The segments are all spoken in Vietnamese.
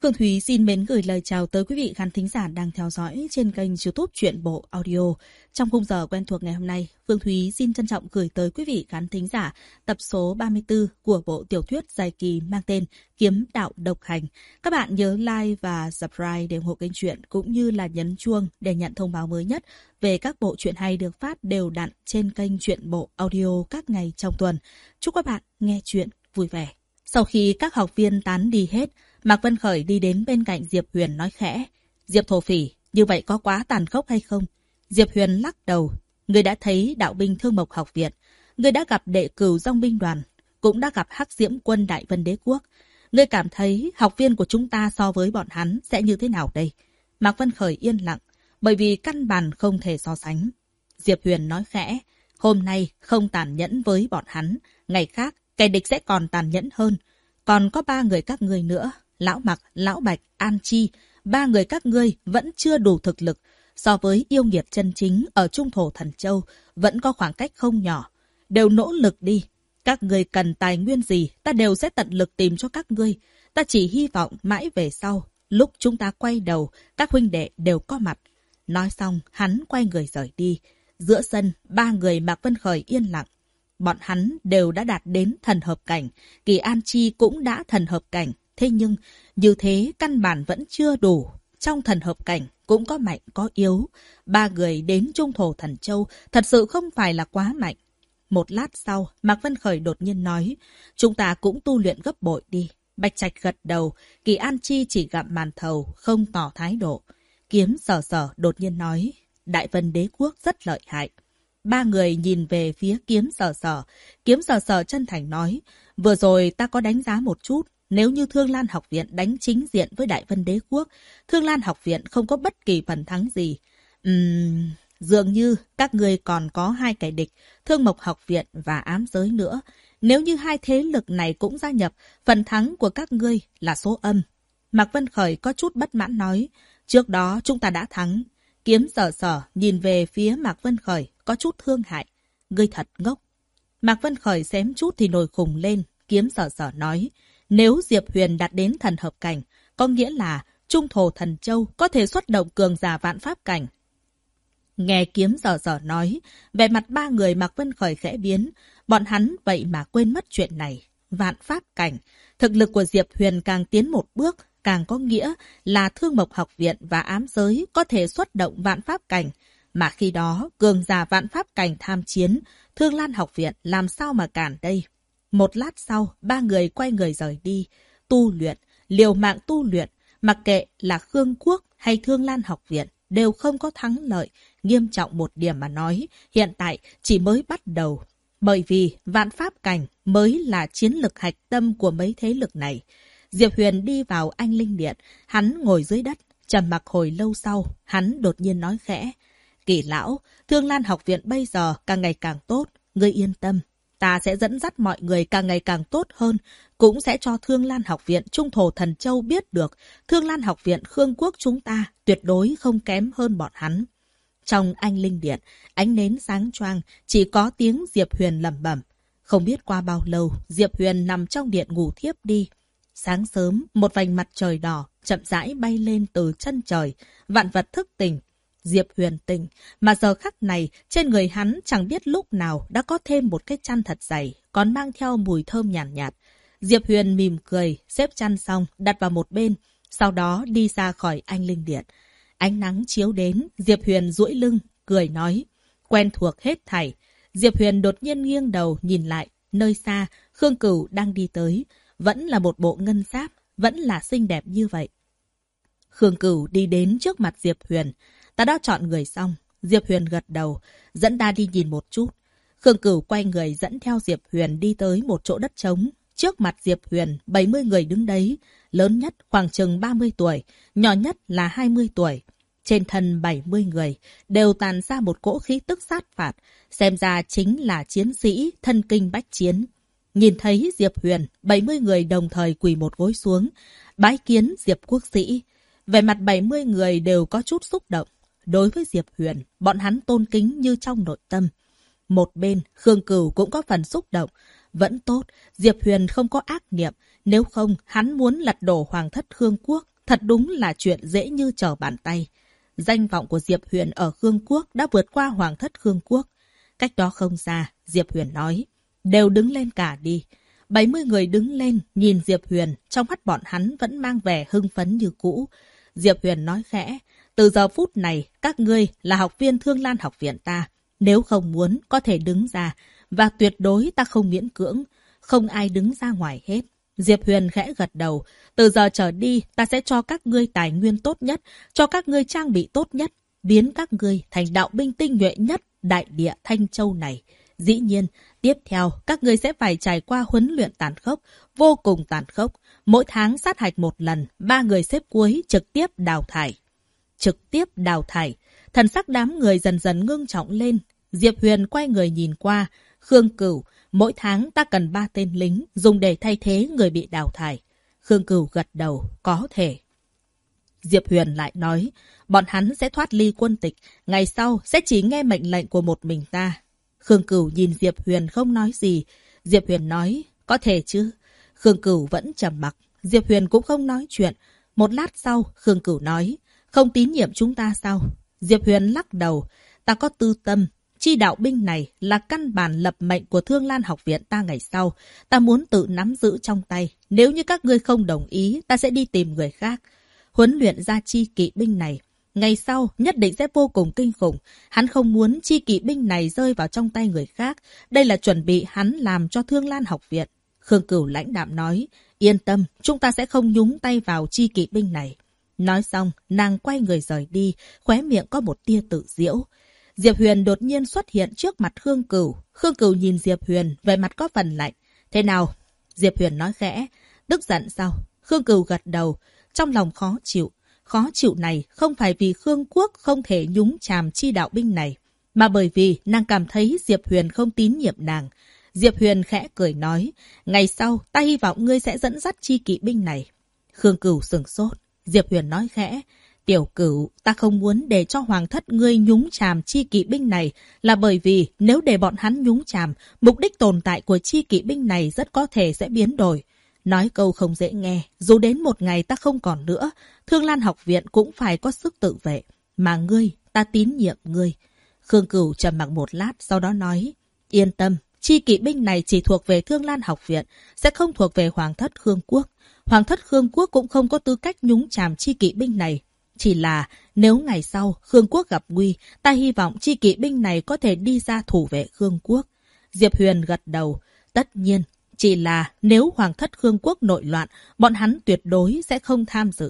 Phương Thúy xin mến gửi lời chào tới quý vị khán thính giả đang theo dõi trên kênh YouTube Truyện Bộ Audio. Trong khung giờ quen thuộc ngày hôm nay, Phương Thúy xin trân trọng gửi tới quý vị khán thính giả tập số 34 của bộ tiểu thuyết dài kỳ mang tên Kiếm Đạo Độc Hành. Các bạn nhớ like và subscribe để ủng hộ kênh truyện cũng như là nhấn chuông để nhận thông báo mới nhất về các bộ truyện hay được phát đều đặn trên kênh Truyện Bộ Audio các ngày trong tuần. Chúc các bạn nghe truyện vui vẻ. Sau khi các học viên tán đi hết, Mạc Vân Khởi đi đến bên cạnh Diệp Huyền nói khẽ. Diệp thổ phỉ, như vậy có quá tàn khốc hay không? Diệp Huyền lắc đầu. Người đã thấy đạo binh Thương Mộc học viện. Người đã gặp đệ cửu dòng binh đoàn. Cũng đã gặp Hắc Diễm quân Đại Vân Đế Quốc. Người cảm thấy học viên của chúng ta so với bọn hắn sẽ như thế nào đây? Mạc Vân Khởi yên lặng, bởi vì căn bản không thể so sánh. Diệp Huyền nói khẽ. Hôm nay không tàn nhẫn với bọn hắn. Ngày khác, kẻ địch sẽ còn tàn nhẫn hơn. Còn có 3 người các ngươi nữa. Lão Mặc, Lão Bạch, An Chi, 3 người các ngươi vẫn chưa đủ thực lực. So với yêu nghiệt chân chính ở Trung Thổ Thần Châu, vẫn có khoảng cách không nhỏ. Đều nỗ lực đi. Các ngươi cần tài nguyên gì, ta đều sẽ tận lực tìm cho các ngươi. Ta chỉ hy vọng mãi về sau, lúc chúng ta quay đầu, các huynh đệ đều có mặt. Nói xong, hắn quay người rời đi. Giữa sân, 3 người Mạc Vân Khởi yên lặng. Bọn hắn đều đã đạt đến thần hợp cảnh. Kỳ An Chi cũng đã thần hợp cảnh. Thế nhưng, như thế căn bản vẫn chưa đủ. Trong thần hợp cảnh cũng có mạnh có yếu. 3 người đến Trung Thổ Thần Châu thật sự không phải là quá mạnh. Một lát sau, Mạc Vân Khởi đột nhiên nói, chúng ta cũng tu luyện gấp bội đi. Bạch Trạch gật đầu, Kỳ An Chi chỉ gặm màn thầu, không tỏ thái độ. Kiếm Sở Sở đột nhiên nói, Đại Vân Đế Quốc rất lợi hại. 3 người nhìn về phía Kiếm Sở Sở. Kiếm Sở Sở chân thành nói, vừa rồi ta có đánh giá một chút. Nếu như Thương Lan học viện đánh chính diện với Đại Vân Đế Quốc, Thương Lan học viện không có bất kỳ phần thắng gì. Dường như các ngươi còn có 2 kẻ địch, Thương Mộc học viện và Ám Giới nữa. Nếu như 2 thế lực này cũng gia nhập, phần thắng của các ngươi là số âm. Mạc Vân Khởi có chút bất mãn nói, trước đó chúng ta đã thắng. Kiếm Sở Sở nhìn về phía Mạc Vân Khởi, có chút thương hại. Ngươi thật ngốc. Mạc Vân Khởi xém chút thì nổi khùng lên. Kiếm Sở Sở nói, nếu Diệp Huyền đạt đến thần hợp cảnh, có nghĩa là Trung Thổ Thần Châu có thể xuất động cường giả vạn pháp cảnh. Nghe Kiếm Sở Sở nói, vẻ mặt 3 người Mạc Vân Khởi khẽ biến, bọn hắn vậy mà quên mất chuyện này. Vạn pháp cảnh, thực lực của Diệp Huyền càng tiến một bước, càng có nghĩa là Thương Mộc học viện và Ám Giới có thể xuất động vạn pháp cảnh. Mà khi đó, cường giả vạn pháp cảnh tham chiến, Thương Lan học viện làm sao mà cản đây? Một lát sau, 3 người quay người rời đi. Tu luyện, liều mạng tu luyện, mặc kệ là Khương Quốc hay Thương Lan học viện, đều không có thắng lợi. Nghiêm trọng một điểm mà nói, hiện tại chỉ mới bắt đầu. Bởi vì vạn pháp cảnh mới là chiến lực hạch tâm của mấy thế lực này. Diệp Huyền đi vào Anh Linh Điện, hắn ngồi dưới đất, trầm mặc hồi lâu sau, hắn đột nhiên nói khẽ. Kỳ lão, Thương Lan học viện bây giờ càng ngày càng tốt, ngươi yên tâm. Ta sẽ dẫn dắt mọi người càng ngày càng tốt hơn, cũng sẽ cho Thương Lan học viện Trung Thổ Thần Châu biết được Thương Lan học viện Khương Quốc chúng ta tuyệt đối không kém hơn bọn hắn. Trong Anh Linh Điện, ánh nến sáng choang, chỉ có tiếng Diệp Huyền lẩm bẩm. Không biết qua bao lâu, Diệp Huyền nằm trong điện ngủ thiếp đi. Sáng sớm, một vành mặt trời đỏ chậm rãi bay lên từ chân trời, vạn vật thức tỉnh. Diệp Huyền tỉnh, mà giờ khắc này, trên người hắn chẳng biết lúc nào đã có thêm một cái chăn thật dày, còn mang theo mùi thơm nhàn nhạt. Diệp Huyền mỉm cười, xếp chăn xong, đặt vào một bên, sau đó đi ra khỏi Anh Linh Điện. Ánh nắng chiếu đến, Diệp Huyền duỗi lưng, cười nói, quen thuộc hết thảy. Diệp Huyền đột nhiên nghiêng đầu nhìn lại, nơi xa, Khương Cửu đang đi tới, vẫn là một bộ ngân giáp, vẫn là xinh đẹp như vậy. Khương Cửu đi đến trước mặt Diệp Huyền. Ta đã chọn người xong. Diệp Huyền gật đầu, dẫn ta đi nhìn một chút. Khương Cửu quay người dẫn theo Diệp Huyền đi tới một chỗ đất trống. Trước mặt Diệp Huyền, 70 người đứng đấy. Lớn nhất khoảng chừng 30 tuổi, nhỏ nhất là 20 tuổi. Trên thân 70 người, đều tàn ra một cỗ khí tức sát phạt. Xem ra chính là chiến sĩ, thân kinh bách chiến. Nhìn thấy Diệp Huyền, 70 người đồng thời quỳ một gối xuống. Bái kiến Diệp quốc sĩ. Về mặt 70 người đều có chút xúc động. Đối với Diệp Huyền, bọn hắn tôn kính như trong nội tâm. Một bên, Khương Cửu cũng có phần xúc động. Vẫn tốt, Diệp Huyền không có ác niệm. Nếu không, hắn muốn lật đổ hoàng thất Khương Quốc. Thật đúng là chuyện dễ như trở bàn tay. Danh vọng của Diệp Huyền ở Khương Quốc đã vượt qua hoàng thất Khương Quốc. Cách đó không xa, Diệp Huyền nói, đều đứng lên cả đi. 70 người đứng lên, nhìn Diệp Huyền, trong mắt bọn hắn vẫn mang vẻ hưng phấn như cũ. Diệp Huyền nói khẽ, từ giờ phút này, các ngươi là học viên Thương Lan học viện ta. Nếu không muốn, có thể đứng ra, và tuyệt đối ta không miễn cưỡng. Không ai đứng ra ngoài hết. Diệp Huyền khẽ gật đầu. Từ giờ trở đi, ta sẽ cho các ngươi tài nguyên tốt nhất, cho các ngươi trang bị tốt nhất, biến các ngươi thành đạo binh tinh nhuệ nhất đại địa Thanh Châu này. Dĩ nhiên, tiếp theo, các ngươi sẽ phải trải qua huấn luyện tàn khốc, vô cùng tàn khốc. Mỗi tháng sát hạch một lần, 3 người xếp cuối trực tiếp đào thải. Trực tiếp đào thải. Thần sắc đám người dần dần ngưng trọng lên. Diệp Huyền quay người nhìn qua. Khương Cửu, mỗi tháng ta cần 3 tên lính dùng để thay thế người bị đào thải. Khương Cửu gật đầu, có thể. Diệp Huyền lại nói, bọn hắn sẽ thoát ly quân tịch, ngày sau sẽ chỉ nghe mệnh lệnh của một mình ta. Khương Cửu nhìn Diệp Huyền không nói gì. Diệp Huyền nói, có thể chứ. Khương Cửu vẫn trầm mặc. Diệp Huyền cũng không nói chuyện. Một lát sau, Khương Cửu nói, không tín nhiệm chúng ta sao? Diệp Huyền lắc đầu, ta có tư tâm. Chi đạo binh này là căn bản lập mệnh của Thương Lan học viện ta ngày sau. Ta muốn tự nắm giữ trong tay. Nếu như các ngươi không đồng ý, ta sẽ đi tìm người khác. Huấn luyện ra chi kỵ binh này. Ngày sau nhất định sẽ vô cùng kinh khủng. Hắn không muốn chi kỵ binh này rơi vào trong tay người khác. Đây là chuẩn bị hắn làm cho Thương Lan học viện. Khương Cửu lãnh đạm nói, yên tâm, chúng ta sẽ không nhúng tay vào chi kỵ binh này. Nói xong, nàng quay người rời đi, khóe miệng có một tia tự giễu. Diệp Huyền đột nhiên xuất hiện trước mặt Khương Cửu. Khương Cửu nhìn Diệp Huyền, vẻ mặt có phần lạnh. Thế nào? Diệp Huyền nói khẽ. Tức giận sao? Khương Cửu gật đầu, trong lòng khó chịu. Khó chịu này không phải vì Khương Quốc không thể nhúng chàm chi đạo binh này, mà bởi vì nàng cảm thấy Diệp Huyền không tín nhiệm nàng. Diệp Huyền khẽ cười nói, ngày sau ta hy vọng ngươi sẽ dẫn dắt chi kỵ binh này. Khương Cửu sửng sốt. Diệp Huyền nói khẽ, Tiểu Cửu, ta không muốn để cho hoàng thất ngươi nhúng chàm chi kỵ binh này, là bởi vì nếu để bọn hắn nhúng chàm, mục đích tồn tại của chi kỵ binh này rất có thể sẽ biến đổi. Nói câu không dễ nghe, dù đến một ngày ta không còn nữa, Thương Lan học viện cũng phải có sức tự vệ. Mà ngươi, ta tín nhiệm ngươi. Khương Cửu trầm mặc một lát, sau đó nói, yên tâm, chi kỵ binh này chỉ thuộc về Thương Lan học viện, sẽ không thuộc về hoàng thất Khương Quốc. Hoàng thất Khương Quốc cũng không có tư cách nhúng chàm chi kỵ binh này. Chỉ là nếu ngày sau Khương Quốc gặp nguy, ta hy vọng chi kỵ binh này có thể đi ra thủ vệ Khương Quốc. Diệp Huyền gật đầu. Tất nhiên, chỉ là nếu hoàng thất Khương Quốc nội loạn, bọn hắn tuyệt đối sẽ không tham dự.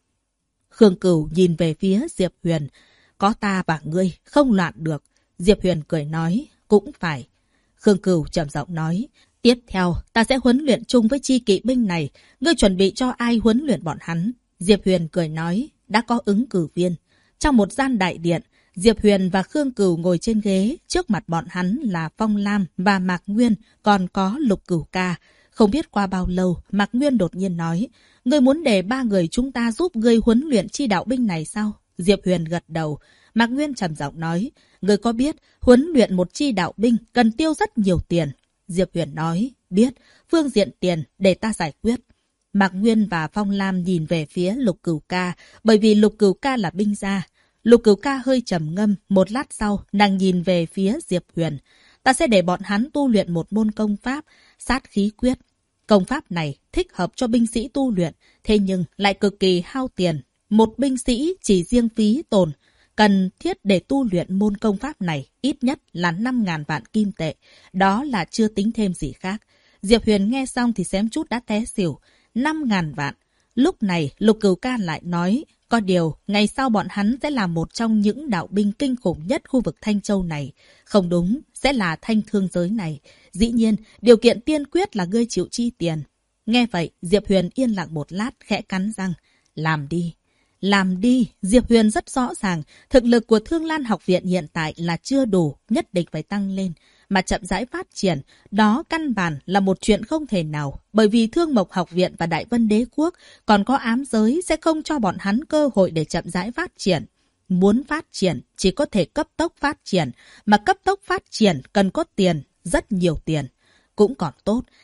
Khương Cửu nhìn về phía Diệp Huyền. Có ta và ngươi, không loạn được. Diệp Huyền cười nói, cũng phải. Khương Cửu trầm giọng nói, tiếp theo ta sẽ huấn luyện chung với chi kỵ binh này. Ngươi chuẩn bị cho ai huấn luyện bọn hắn? Diệp Huyền cười nói, đã có ứng cử viên. Trong một gian đại điện, Diệp Huyền và Khương Cửu ngồi trên ghế, trước mặt bọn hắn là Phong Lam và Mạc Nguyên, còn có Lục Cửu Ca. Không biết qua bao lâu, Mạc Nguyên đột nhiên nói, ngươi muốn để 3 người chúng ta giúp ngươi huấn luyện chi đạo binh này sao? Diệp Huyền gật đầu. Mạc Nguyên trầm giọng nói, ngươi có biết huấn luyện một chi đạo binh cần tiêu rất nhiều tiền? Diệp Huyền nói, biết, phương diện tiền để ta giải quyết. Mạc Nguyên và Phong Lam nhìn về phía Lục Cửu Ca, bởi vì Lục Cửu Ca là binh gia. Lục Cửu Ca hơi trầm ngâm, một lát sau, nàng nhìn về phía Diệp Huyền. Ta sẽ để bọn hắn tu luyện một môn công pháp, sát khí quyết. Công pháp này thích hợp cho binh sĩ tu luyện, thế nhưng lại cực kỳ hao tiền. Một binh sĩ chỉ riêng phí tồn, cần thiết để tu luyện môn công pháp này ít nhất là 5.000 vạn kim tệ. Đó là chưa tính thêm gì khác. Diệp Huyền nghe xong thì xém chút đã té xỉu. 5.000 vạn. Lúc này, Lục Cửu Ca lại nói, có điều, ngày sau bọn hắn sẽ là một trong những đạo binh kinh khủng nhất khu vực Thanh Châu này. Không đúng, sẽ là Thanh Thương giới này. Dĩ nhiên, điều kiện tiên quyết là ngươi chịu chi tiền. Nghe vậy, Diệp Huyền yên lặng một lát, khẽ cắn răng. Làm đi. Làm đi. Diệp Huyền rất rõ ràng, thực lực của Thương Lan học viện hiện tại là chưa đủ, nhất định phải tăng lên. Mà chậm rãi phát triển, đó căn bản là một chuyện không thể nào, bởi vì Thương Mộc học viện và Đại Vân Đế quốc còn có ám giới sẽ không cho bọn hắn cơ hội để chậm rãi phát triển. Muốn phát triển chỉ có thể cấp tốc phát triển, mà cấp tốc phát triển cần có tiền, rất nhiều tiền. Cũng còn tốt,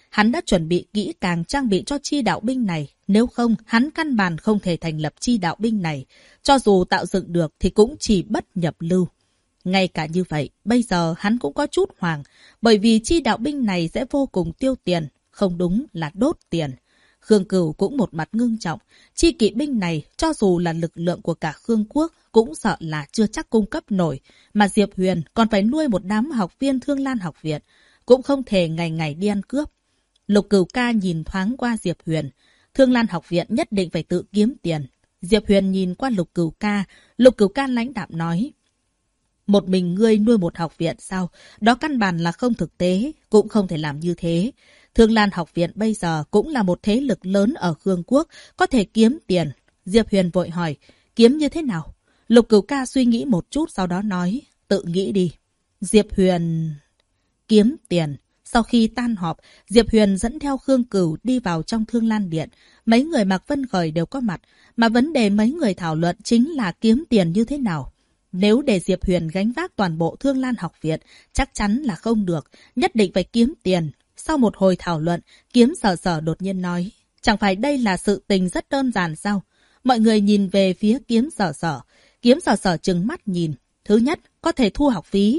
Hắn đã chuẩn bị kỹ càng trang bị cho chi đạo binh này. Nếu không, hắn căn bản không thể thành lập chi đạo binh này. Cho dù tạo dựng được thì cũng chỉ bất nhập lưu. Ngay cả như vậy, bây giờ hắn cũng có chút hoảng. Bởi vì chi đạo binh này sẽ vô cùng tiêu tiền. Không đúng là đốt tiền. Khương Cửu cũng một mặt ngưng trọng. Chi kỵ binh này, cho dù là lực lượng của cả Khương quốc, cũng sợ là chưa chắc cung cấp nổi. Mà Diệp Huyền còn phải nuôi một đám học viên Thương Lan học viện. Cũng không thể ngày ngày đi ăn cướp. Lục Cửu ca nhìn thoáng qua Diệp Huyền. Thương Lan học viện nhất định phải tự kiếm tiền. Diệp Huyền nhìn qua Lục Cửu ca lãnh đạm nói. Một mình ngươi nuôi một học viện sao? Đó căn bản là không thực tế, cũng không thể làm như thế. Thương Lan học viện bây giờ cũng là một thế lực lớn ở Khương quốc, có thể kiếm tiền. Diệp Huyền vội hỏi, kiếm như thế nào? Lục Cửu ca suy nghĩ một chút sau đó nói, tự nghĩ đi. Diệp Huyền... kiếm tiền. Sau khi tan họp, Diệp Huyền dẫn theo Khương Cửu đi vào trong Thương Lan Điện. Mấy người Mạc Vân Khởi đều có mặt, mà vấn đề mấy người thảo luận chính là kiếm tiền như thế nào. Nếu để Diệp Huyền gánh vác toàn bộ Thương Lan học viện, chắc chắn là không được, nhất định phải kiếm tiền. Sau một hồi thảo luận, Kiếm Sở Sở đột nhiên nói, chẳng phải đây là sự tình rất đơn giản sao? Mọi người nhìn về phía Kiếm Sở Sở. Kiếm Sở Sở trừng mắt nhìn. Thứ nhất, có thể thu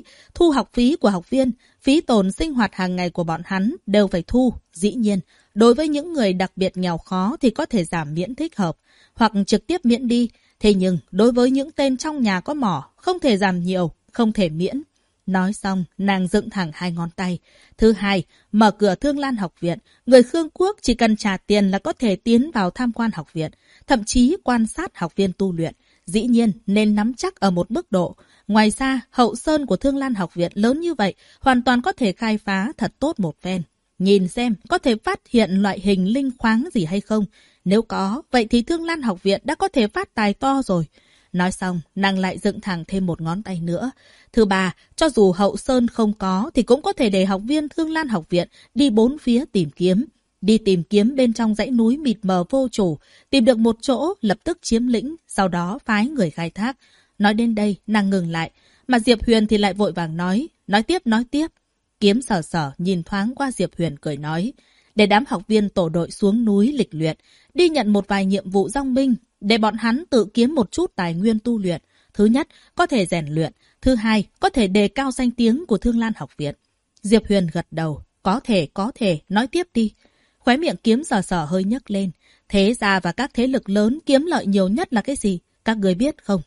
học phí của học viên, phí tồn sinh hoạt hàng ngày của bọn hắn đều phải thu. Dĩ nhiên, đối với những người đặc biệt nghèo khó thì có thể giảm miễn thích hợp, hoặc trực tiếp miễn đi. Thế nhưng, đối với những tên trong nhà có mỏ, không thể giảm nhiều, không thể miễn. Nói xong, nàng dựng thẳng hai ngón tay. Thứ hai, mở cửa Thương Lan học viện. Người Khương quốc chỉ cần trả tiền là có thể tiến vào tham quan học viện, thậm chí quan sát học viên tu luyện. Dĩ nhiên, nên nắm chắc ở một mức độ. Ngoài ra, hậu sơn của Thương Lan học viện lớn như vậy, hoàn toàn có thể khai phá thật tốt một phen. Nhìn xem, có thể phát hiện loại hình linh khoáng gì hay không? Nếu có, vậy thì Thương Lan học viện đã có thể phát tài to rồi. Nói xong, nàng lại dựng thẳng thêm một ngón tay nữa. Thứ ba, cho dù hậu sơn không có, thì cũng có thể để học viên Thương Lan học viện đi bốn phía tìm kiếm. Đi tìm kiếm bên trong dãy núi mịt mờ vô chủ, tìm được một chỗ, lập tức chiếm lĩnh, sau đó phái người khai thác. Nói đến đây, nàng ngừng lại, mà Diệp Huyền thì lại vội vàng nói tiếp. Kiếm Sở Sở nhìn thoáng qua Diệp Huyền cười nói, để đám học viên tổ đội xuống núi lịch luyện, đi nhận một vài nhiệm vụ dong binh, để bọn hắn tự kiếm một chút tài nguyên tu luyện. Thứ nhất, có thể rèn luyện. Thứ hai, có thể đề cao danh tiếng của Thương Lan học viện. Diệp Huyền gật đầu, có thể, nói tiếp đi. Khóe miệng Kiếm Sở Sở hơi nhấc lên. Thế gia và các thế lực lớn kiếm lợi nhiều nhất là cái gì? Các người biết không?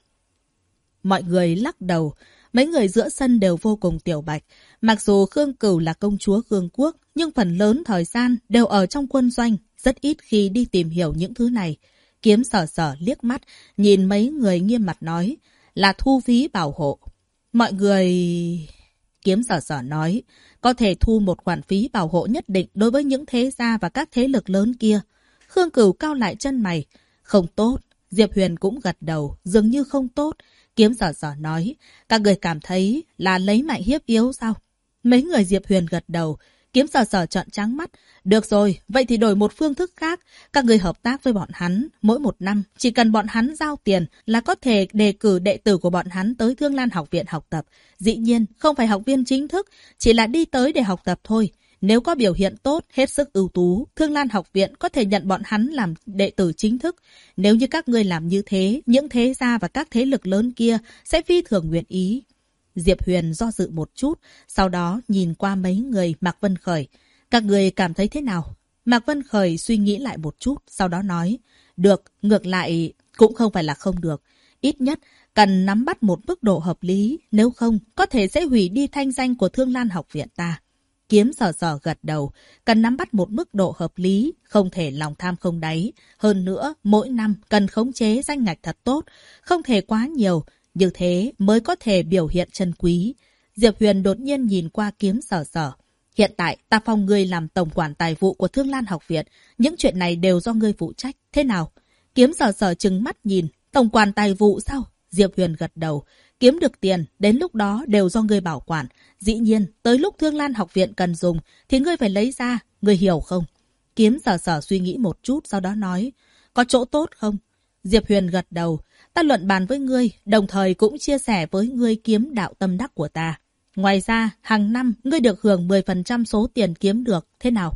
Mọi người lắc đầu. Mấy người giữa sân đều vô cùng tiểu bạch. Mặc dù Khương Cửu là công chúa Khương quốc, nhưng phần lớn thời gian đều ở trong quân doanh, rất ít khi đi tìm hiểu những thứ này. Kiếm Sở Sở liếc mắt, nhìn mấy người nghiêm mặt nói, là thu phí bảo hộ. Mọi người... Kiếm Sở Sở nói, có thể thu một khoản phí bảo hộ nhất định đối với những thế gia và các thế lực lớn kia. Khương Cửu cau lại chân mày. Không tốt. Diệp Huyền cũng gật đầu, dường như không tốt. Kiếm Sở Sở nói, các người cảm thấy là lấy mạnh hiếp yếu sao? Mấy người Diệp Huyền gật đầu. Kiếm Sở Sở trợn trắng mắt. Được rồi, vậy thì đổi một phương thức khác. Các người hợp tác với bọn hắn. Mỗi một năm, chỉ cần bọn hắn giao tiền là có thể đề cử đệ tử của bọn hắn tới Thương Lan học viện học tập. Dĩ nhiên, không phải học viên chính thức, chỉ là đi tới để học tập thôi. Nếu có biểu hiện tốt, hết sức ưu tú, Thương Lan học viện có thể nhận bọn hắn làm đệ tử chính thức. Nếu như các ngươi làm như thế, những thế gia và các thế lực lớn kia sẽ phi thường nguyện ý. Diệp Huyền do dự một chút, sau đó nhìn qua mấy người Mạc Vân Khởi. Các người cảm thấy thế nào? Mạc Vân Khởi suy nghĩ lại một chút, sau đó nói, được, ngược lại cũng không phải là không được. Ít nhất cần nắm bắt một mức độ hợp lý, nếu không có thể sẽ hủy đi thanh danh của Thương Lan học viện ta. Kiếm Sở Sở gật đầu, cần nắm bắt một mức độ hợp lý, không thể lòng tham không đáy. Hơn nữa, mỗi năm cần khống chế danh ngạch thật tốt, không thể quá nhiều, như thế mới có thể biểu hiện chân quý. Diệp Huyền đột nhiên nhìn qua Kiếm Sở Sở. Hiện tại, ta phong ngươi làm tổng quản tài vụ của Thương Lan học viện, những chuyện này đều do ngươi phụ trách, thế nào? Kiếm Sở Sở trừng mắt nhìn, tổng quản tài vụ sao? Diệp Huyền gật đầu. Kiếm được tiền, đến lúc đó đều do ngươi bảo quản. Dĩ nhiên, tới lúc Thương Lan học viện cần dùng, thì ngươi phải lấy ra, ngươi hiểu không? Kiếm Sở Sở suy nghĩ một chút, sau đó nói, có chỗ tốt không? Diệp Huyền gật đầu, ta luận bàn với ngươi, đồng thời cũng chia sẻ với ngươi kiếm đạo tâm đắc của ta. Ngoài ra, hàng năm, ngươi được hưởng 10% số tiền kiếm được, thế nào?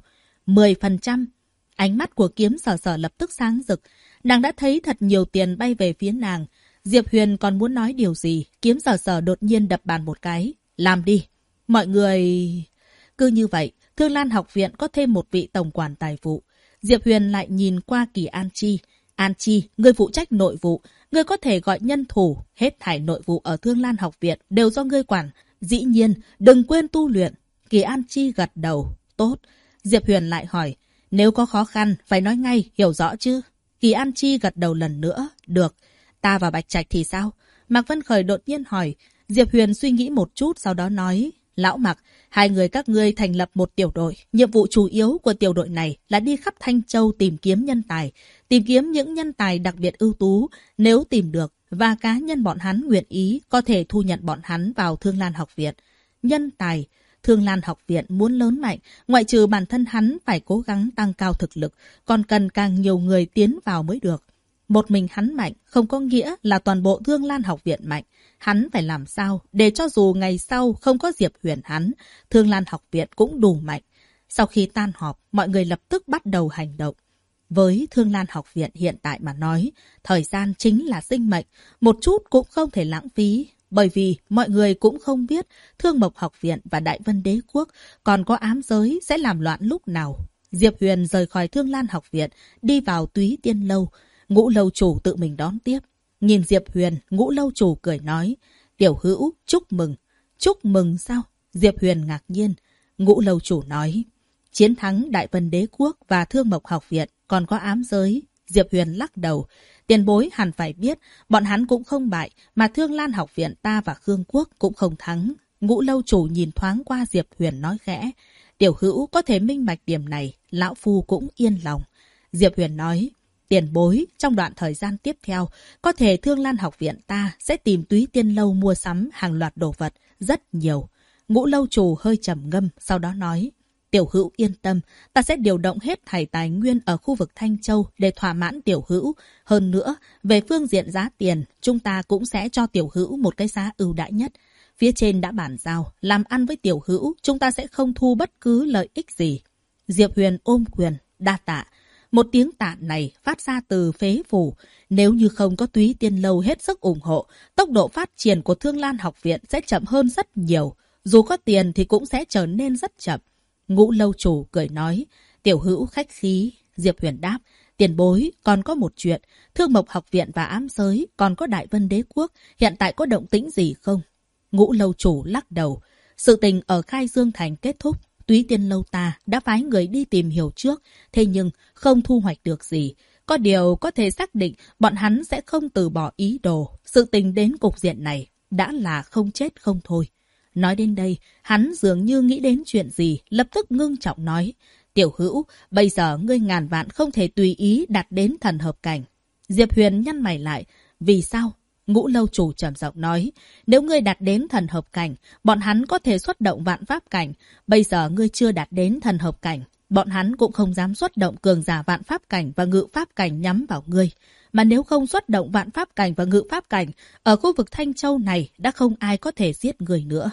10%. Ánh mắt của Kiếm Sở Sở lập tức sáng rực. Nàng đã thấy thật nhiều tiền bay về phía nàng. Diệp Huyền còn muốn nói điều gì, Kiếm Sở Sở đột nhiên đập bàn một cái. Làm đi. Mọi người... Cứ như vậy, Thương Lan học viện có thêm một vị tổng quản tài vụ. Diệp Huyền lại nhìn qua Kỳ An Chi. An Chi, ngươi phụ trách nội vụ. Ngươi có thể gọi nhân thủ. Hết thảy nội vụ ở Thương Lan học viện đều do ngươi quản. Dĩ nhiên, đừng quên tu luyện. Kỳ An Chi gật đầu. Tốt. Diệp Huyền lại hỏi. Nếu có khó khăn, phải nói ngay, hiểu rõ chứ? Kỳ An Chi gật đầu lần nữa. Được. Ta và Bạch Trạch thì sao? Mạc Vân Khởi đột nhiên hỏi. Diệp Huyền suy nghĩ một chút sau đó nói. Lão Mạc, hai người các ngươi thành lập một tiểu đội. Nhiệm vụ chủ yếu của tiểu đội này là đi khắp Thanh Châu tìm kiếm nhân tài. Tìm kiếm những nhân tài đặc biệt ưu tú. Nếu tìm được và cá nhân bọn hắn nguyện ý, có thể thu nhận bọn hắn vào Thương Lan học viện. Nhân tài. Thương Lan học viện muốn lớn mạnh, ngoại trừ bản thân hắn phải cố gắng tăng cao thực lực, còn cần càng nhiều người tiến vào mới được. Một mình hắn mạnh không có nghĩa là toàn bộ Thương Lan học viện mạnh. Hắn phải làm sao để cho dù ngày sau không có Diệp Huyền hắn, Thương Lan học viện cũng đủ mạnh. Sau khi tan họp, mọi người lập tức bắt đầu hành động. Với Thương Lan học viện hiện tại mà nói, thời gian chính là sinh mệnh, một chút cũng không thể lãng phí. Bởi vì mọi người cũng không biết Thương Mộc học viện và Đại Vân Đế quốc còn có ám giới sẽ làm loạn lúc nào. Diệp Huyền rời khỏi Thương Lan học viện, đi vào Túy Tiên lâu. Ngũ lâu chủ tự mình đón tiếp. Nhìn Diệp Huyền, Ngũ lâu chủ cười nói. Tiểu hữu, chúc mừng. Chúc mừng sao? Diệp Huyền ngạc nhiên. Ngũ lâu chủ nói. Chiến thắng Đại Vân Đế quốc và Thương Mộc học viện còn có ám giới. Diệp Huyền lắc đầu. Tiền bối hẳn phải biết, bọn hắn cũng không bại, mà Thương Lan học viện ta và Khương Quốc cũng không thắng. Ngũ lâu chủ nhìn thoáng qua Diệp Huyền nói khẽ. Tiểu hữu có thể minh bạch điểm này, lão phu cũng yên lòng. Diệp Huyền nói. Tiền bối, trong đoạn thời gian tiếp theo, có thể Thương Lan học viện ta sẽ tìm Túy Tiên lâu mua sắm hàng loạt đồ vật, rất nhiều. Ngũ lâu chủ hơi trầm ngâm, sau đó nói. Tiểu hữu yên tâm, ta sẽ điều động hết thảy tài nguyên ở khu vực Thanh Châu để thỏa mãn tiểu hữu. Hơn nữa, về phương diện giá tiền, chúng ta cũng sẽ cho tiểu hữu một cái giá ưu đãi nhất. Phía trên đã bàn giao, làm ăn với tiểu hữu, chúng ta sẽ không thu bất cứ lợi ích gì. Diệp Huyền ôm quyền, đa tạ. Một tiếng tạ này phát ra từ phế phủ. Nếu như không có Túy Tiên lâu hết sức ủng hộ, tốc độ phát triển của Thương Lan học viện sẽ chậm hơn rất nhiều. Dù có tiền thì cũng sẽ trở nên rất chậm. Ngũ lâu chủ cười nói. Tiểu hữu khách khí. Diệp Huyền đáp. Tiền bối, còn có một chuyện. Thương Mộc học viện và ám giới, còn có Đại Vân Đế quốc, hiện tại có động tĩnh gì không? Ngũ lâu chủ lắc đầu. Sự tình ở Khai Dương Thành kết thúc. Túy Tiên lâu ta đã phái người đi tìm hiểu trước, thế nhưng không thu hoạch được gì. Có điều có thể xác định bọn hắn sẽ không từ bỏ ý đồ. Sự tình đến cục diện này đã là không chết không thôi. Nói đến đây, hắn dường như nghĩ đến chuyện gì, lập tức ngưng trọng nói. Tiểu hữu, bây giờ ngươi ngàn vạn không thể tùy ý đạt đến thần hợp cảnh. Diệp Huyền nhăn mày lại. Vì sao? Ngũ lâu chủ trầm giọng nói. Nếu ngươi đạt đến thần hợp cảnh, bọn hắn có thể xuất động vạn pháp cảnh. Bây giờ ngươi chưa đạt đến thần hợp cảnh. Bọn hắn cũng không dám xuất động cường giả vạn pháp cảnh và ngự pháp cảnh nhắm vào ngươi. Mà nếu không xuất động vạn pháp cảnh và ngự pháp cảnh, ở khu vực Thanh Châu này đã không ai có thể giết người nữa.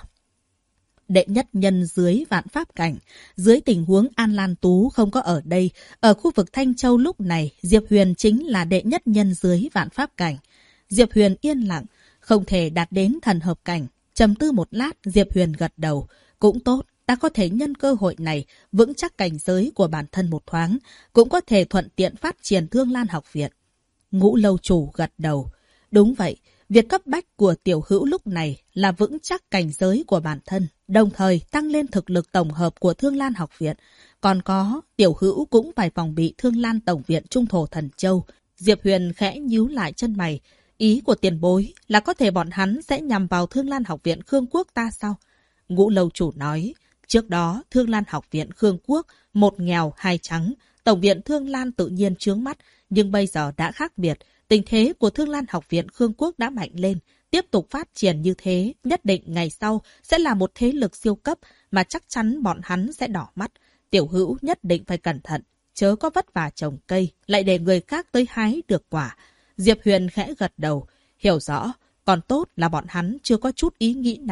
Đệ nhất nhân dưới vạn pháp cảnh, dưới tình huống An Lan Tú không có ở đây, ở khu vực Thanh Châu lúc này, Diệp Huyền chính là đệ nhất nhân dưới vạn pháp cảnh. Diệp Huyền yên lặng, không thể đạt đến thần hợp cảnh. Trầm tư một lát, Diệp Huyền gật đầu. Cũng tốt, ta có thể nhân cơ hội này vững chắc cảnh giới của bản thân một thoáng, cũng có thể thuận tiện phát triển Thương Lan học viện. Ngũ lâu chủ gật đầu. Đúng vậy, việc cấp bách của tiểu hữu lúc này là vững chắc cảnh giới của bản thân, đồng thời tăng lên thực lực tổng hợp của Thương Lan học viện. Còn có, tiểu hữu cũng phải phòng bị Thương Lan tổng viện Trung Thổ Thần Châu. Diệp Huyền khẽ nhíu lại chân mày. Ý của tiền bối là có thể bọn hắn sẽ nhằm vào Thương Lan học viện Khương Quốc ta sao? Ngũ lâu chủ nói. Trước đó, Thương Lan học viện Khương Quốc, một nghèo hai trắng. Tổng viện Thương Lan tự nhiên chướng mắt, nhưng bây giờ đã khác biệt. Tình thế của Thương Lan học viện Khương Quốc đã mạnh lên. Tiếp tục phát triển như thế, nhất định ngày sau sẽ là một thế lực siêu cấp mà chắc chắn bọn hắn sẽ đỏ mắt. Tiểu hữu nhất định phải cẩn thận, chớ có vất vả trồng cây, lại để người khác tới hái được quả. Diệp Huyền khẽ gật đầu, hiểu rõ, còn tốt là bọn hắn chưa có chút ý nghĩ này.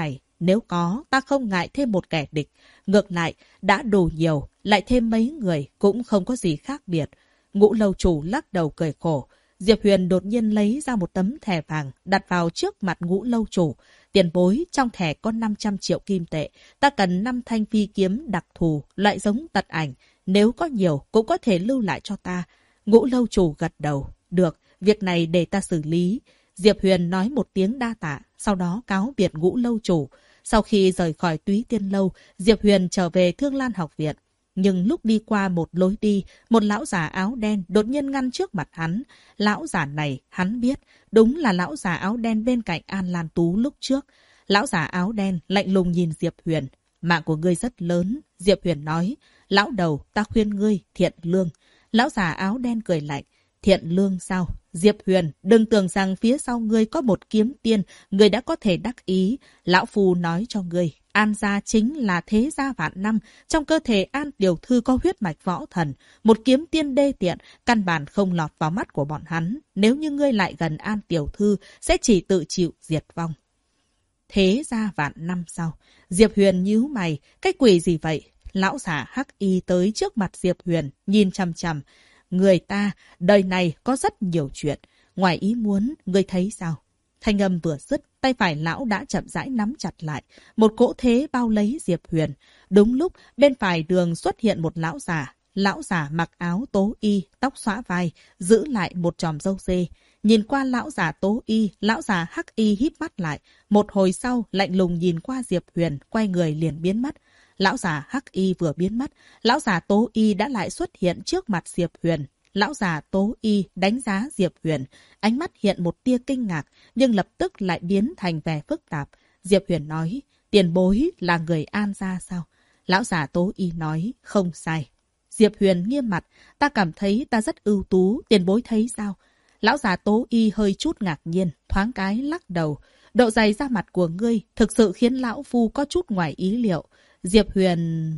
Nếu có, ta không ngại thêm một kẻ địch. Ngược lại, đã đủ nhiều, lại thêm mấy người cũng không có gì khác biệt. Ngũ lâu chủ lắc đầu cười khổ. Diệp Huyền đột nhiên lấy ra một tấm thẻ vàng, đặt vào trước mặt Ngũ lâu chủ. Tiền bối, trong thẻ có 500 triệu kim tệ. Ta cần 5 thanh phi kiếm đặc thù, loại giống tật ảnh. Nếu có nhiều, cũng có thể lưu lại cho ta. Ngũ lâu chủ gật đầu. Được, việc này để ta xử lý. Diệp Huyền nói một tiếng đa tạ, sau đó cáo biệt Ngũ lâu chủ. Sau khi rời khỏi Túy Tiên lâu, Diệp Huyền trở về Thương Lan học viện. Nhưng lúc đi qua một lối đi, một lão già áo đen đột nhiên ngăn trước mặt hắn. Lão già này, hắn biết, đúng là lão già áo đen bên cạnh An Lan Tú lúc trước. Lão già áo đen lạnh lùng nhìn Diệp Huyền. Mạng của ngươi rất lớn, Diệp Huyền nói. Lão đầu, ta khuyên ngươi, thiện lương. Lão già áo đen cười lạnh. Thiện lương sao? Diệp Huyền, đừng tưởng rằng phía sau ngươi có một kiếm tiên, ngươi đã có thể đắc ý. Lão Phu nói cho ngươi, An gia chính là thế gia vạn năm. Trong cơ thể An tiểu thư có huyết mạch võ thần. Một kiếm tiên đê tiện, căn bản không lọt vào mắt của bọn hắn. Nếu như ngươi lại gần An tiểu thư, sẽ chỉ tự chịu diệt vong. Thế gia vạn năm sao? Diệp Huyền nhíu mày, cái quỷ gì vậy? Lão giả hắc y tới trước mặt Diệp Huyền, nhìn chằm chằm. Người ta, đời này có rất nhiều chuyện. Ngoài ý muốn, ngươi thấy sao? Thanh âm vừa dứt, tay phải lão đã chậm rãi nắm chặt lại. Một cỗ thế bao lấy Diệp Huyền. Đúng lúc, bên phải đường xuất hiện một lão già. Lão già mặc áo tố y, tóc xõa vai, giữ lại một chòm râu dê. Nhìn qua lão già tố y, lão già hắc y híp mắt lại. Một hồi sau, lạnh lùng nhìn qua Diệp Huyền, quay người liền biến mất. Lão già hắc y vừa biến mất, lão già tố y đã lại xuất hiện trước mặt Diệp Huyền. Lão già tố y đánh giá Diệp Huyền, ánh mắt hiện một tia kinh ngạc, nhưng lập tức lại biến thành vẻ phức tạp. Diệp Huyền nói, tiền bối là người An gia sao? Lão già tố y nói, không sai. Diệp Huyền nghiêm mặt, ta cảm thấy ta rất ưu tú, tiền bối thấy sao? Lão già tố y hơi chút ngạc nhiên, thoáng cái lắc đầu. Độ dày da mặt của ngươi thực sự khiến lão phu có chút ngoài ý liệu. Diệp Huyền...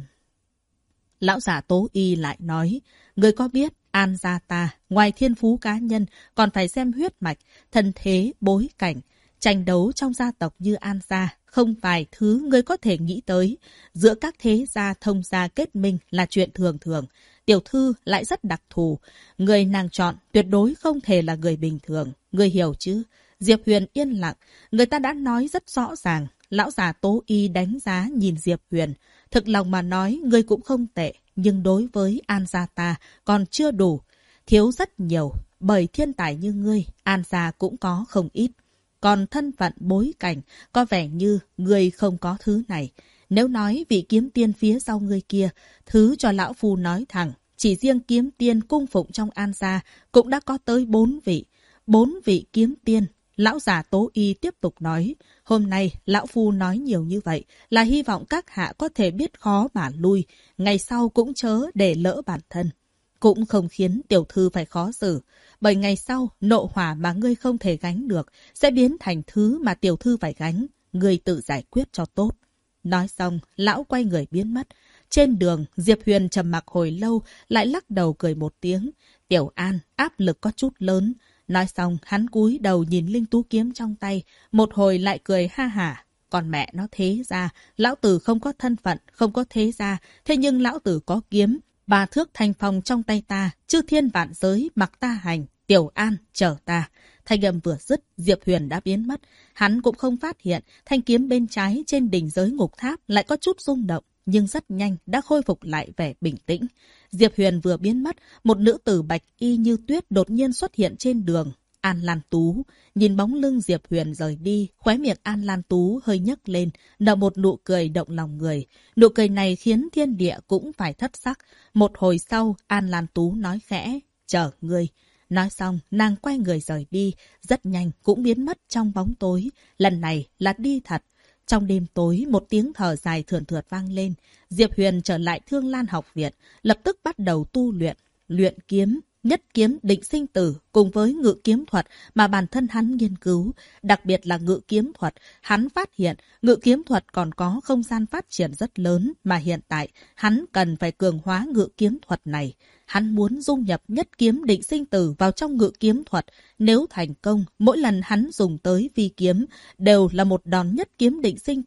Lão giả tố y lại nói, ngươi có biết An gia ta, ngoài thiên phú cá nhân, còn phải xem huyết mạch, thân thế, bối cảnh. Tranh đấu trong gia tộc như An gia, không phải thứ ngươi có thể nghĩ tới. Giữa các thế gia thông gia kết minh là chuyện thường thường. Tiểu thư lại rất đặc thù. Người nàng chọn tuyệt đối không thể là người bình thường. Ngươi hiểu chứ? Diệp Huyền yên lặng. Người ta đã nói rất rõ ràng. Lão già tố y đánh giá nhìn Diệp Huyền. Thực lòng mà nói, ngươi cũng không tệ. Nhưng đối với An gia ta còn chưa đủ. Thiếu rất nhiều. Bởi thiên tài như ngươi, An gia cũng có không ít. Còn thân phận bối cảnh, có vẻ như ngươi không có thứ này. Nếu nói vị kiếm tiên phía sau ngươi kia, thứ cho lão phu nói thẳng. Chỉ riêng kiếm tiên cung phụng trong An gia cũng đã có tới 4 vị. 4 vị kiếm tiên. Lão già tố y tiếp tục nói, hôm nay lão phu nói nhiều như vậy là hy vọng các hạ có thể biết khó mà lui, ngày sau cũng chớ để lỡ bản thân. Cũng không khiến tiểu thư phải khó xử, bởi ngày sau nộ hỏa mà ngươi không thể gánh được sẽ biến thành thứ mà tiểu thư phải gánh, ngươi tự giải quyết cho tốt. Nói xong, lão quay người biến mất. Trên đường, Diệp Huyền trầm mặc hồi lâu, lại lắc đầu cười một tiếng. Tiểu An, áp lực có chút lớn. Nói xong, hắn cúi đầu nhìn linh tú kiếm trong tay, một hồi lại cười ha hả. Còn mẹ nó thế ra, lão tử không có thân phận, không có thế ra, thế nhưng lão tử có kiếm. 3 thước thanh phong trong tay ta, chư thiên vạn giới mặc ta hành, Tiểu An chờ ta. Thanh âm vừa dứt, Diệp Huyền đã biến mất. Hắn cũng không phát hiện, thanh kiếm bên trái trên đỉnh giới ngục tháp lại có chút rung động, nhưng rất nhanh đã khôi phục lại vẻ bình tĩnh. Diệp Huyền vừa biến mất, một nữ tử bạch y như tuyết đột nhiên xuất hiện trên đường. An Lan Tú, nhìn bóng lưng Diệp Huyền rời đi, khóe miệng An Lan Tú hơi nhấc lên, nở một nụ cười động lòng người. Nụ cười này khiến thiên địa cũng phải thất sắc. Một hồi sau, An Lan Tú nói khẽ, chờ ngươi. Nói xong, nàng quay người rời đi, rất nhanh cũng biến mất trong bóng tối. Lần này là đi thật. Trong đêm tối, một tiếng thở dài thườn thượt vang lên. Diệp Huyền trở lại Thương Lan học viện, lập tức bắt đầu tu luyện. Luyện kiếm, nhất kiếm định sinh tử cùng với ngự kiếm thuật mà bản thân hắn nghiên cứu. Đặc biệt là ngự kiếm thuật, hắn phát hiện ngự kiếm thuật còn có không gian phát triển rất lớn mà hiện tại hắn cần phải cường hóa ngự kiếm thuật này. Hắn muốn dung nhập nhất kiếm định sinh tử vào trong ngự kiếm thuật. Nếu thành công, mỗi lần hắn dùng tới vi kiếm đều là một đòn nhất kiếm định sinh tử,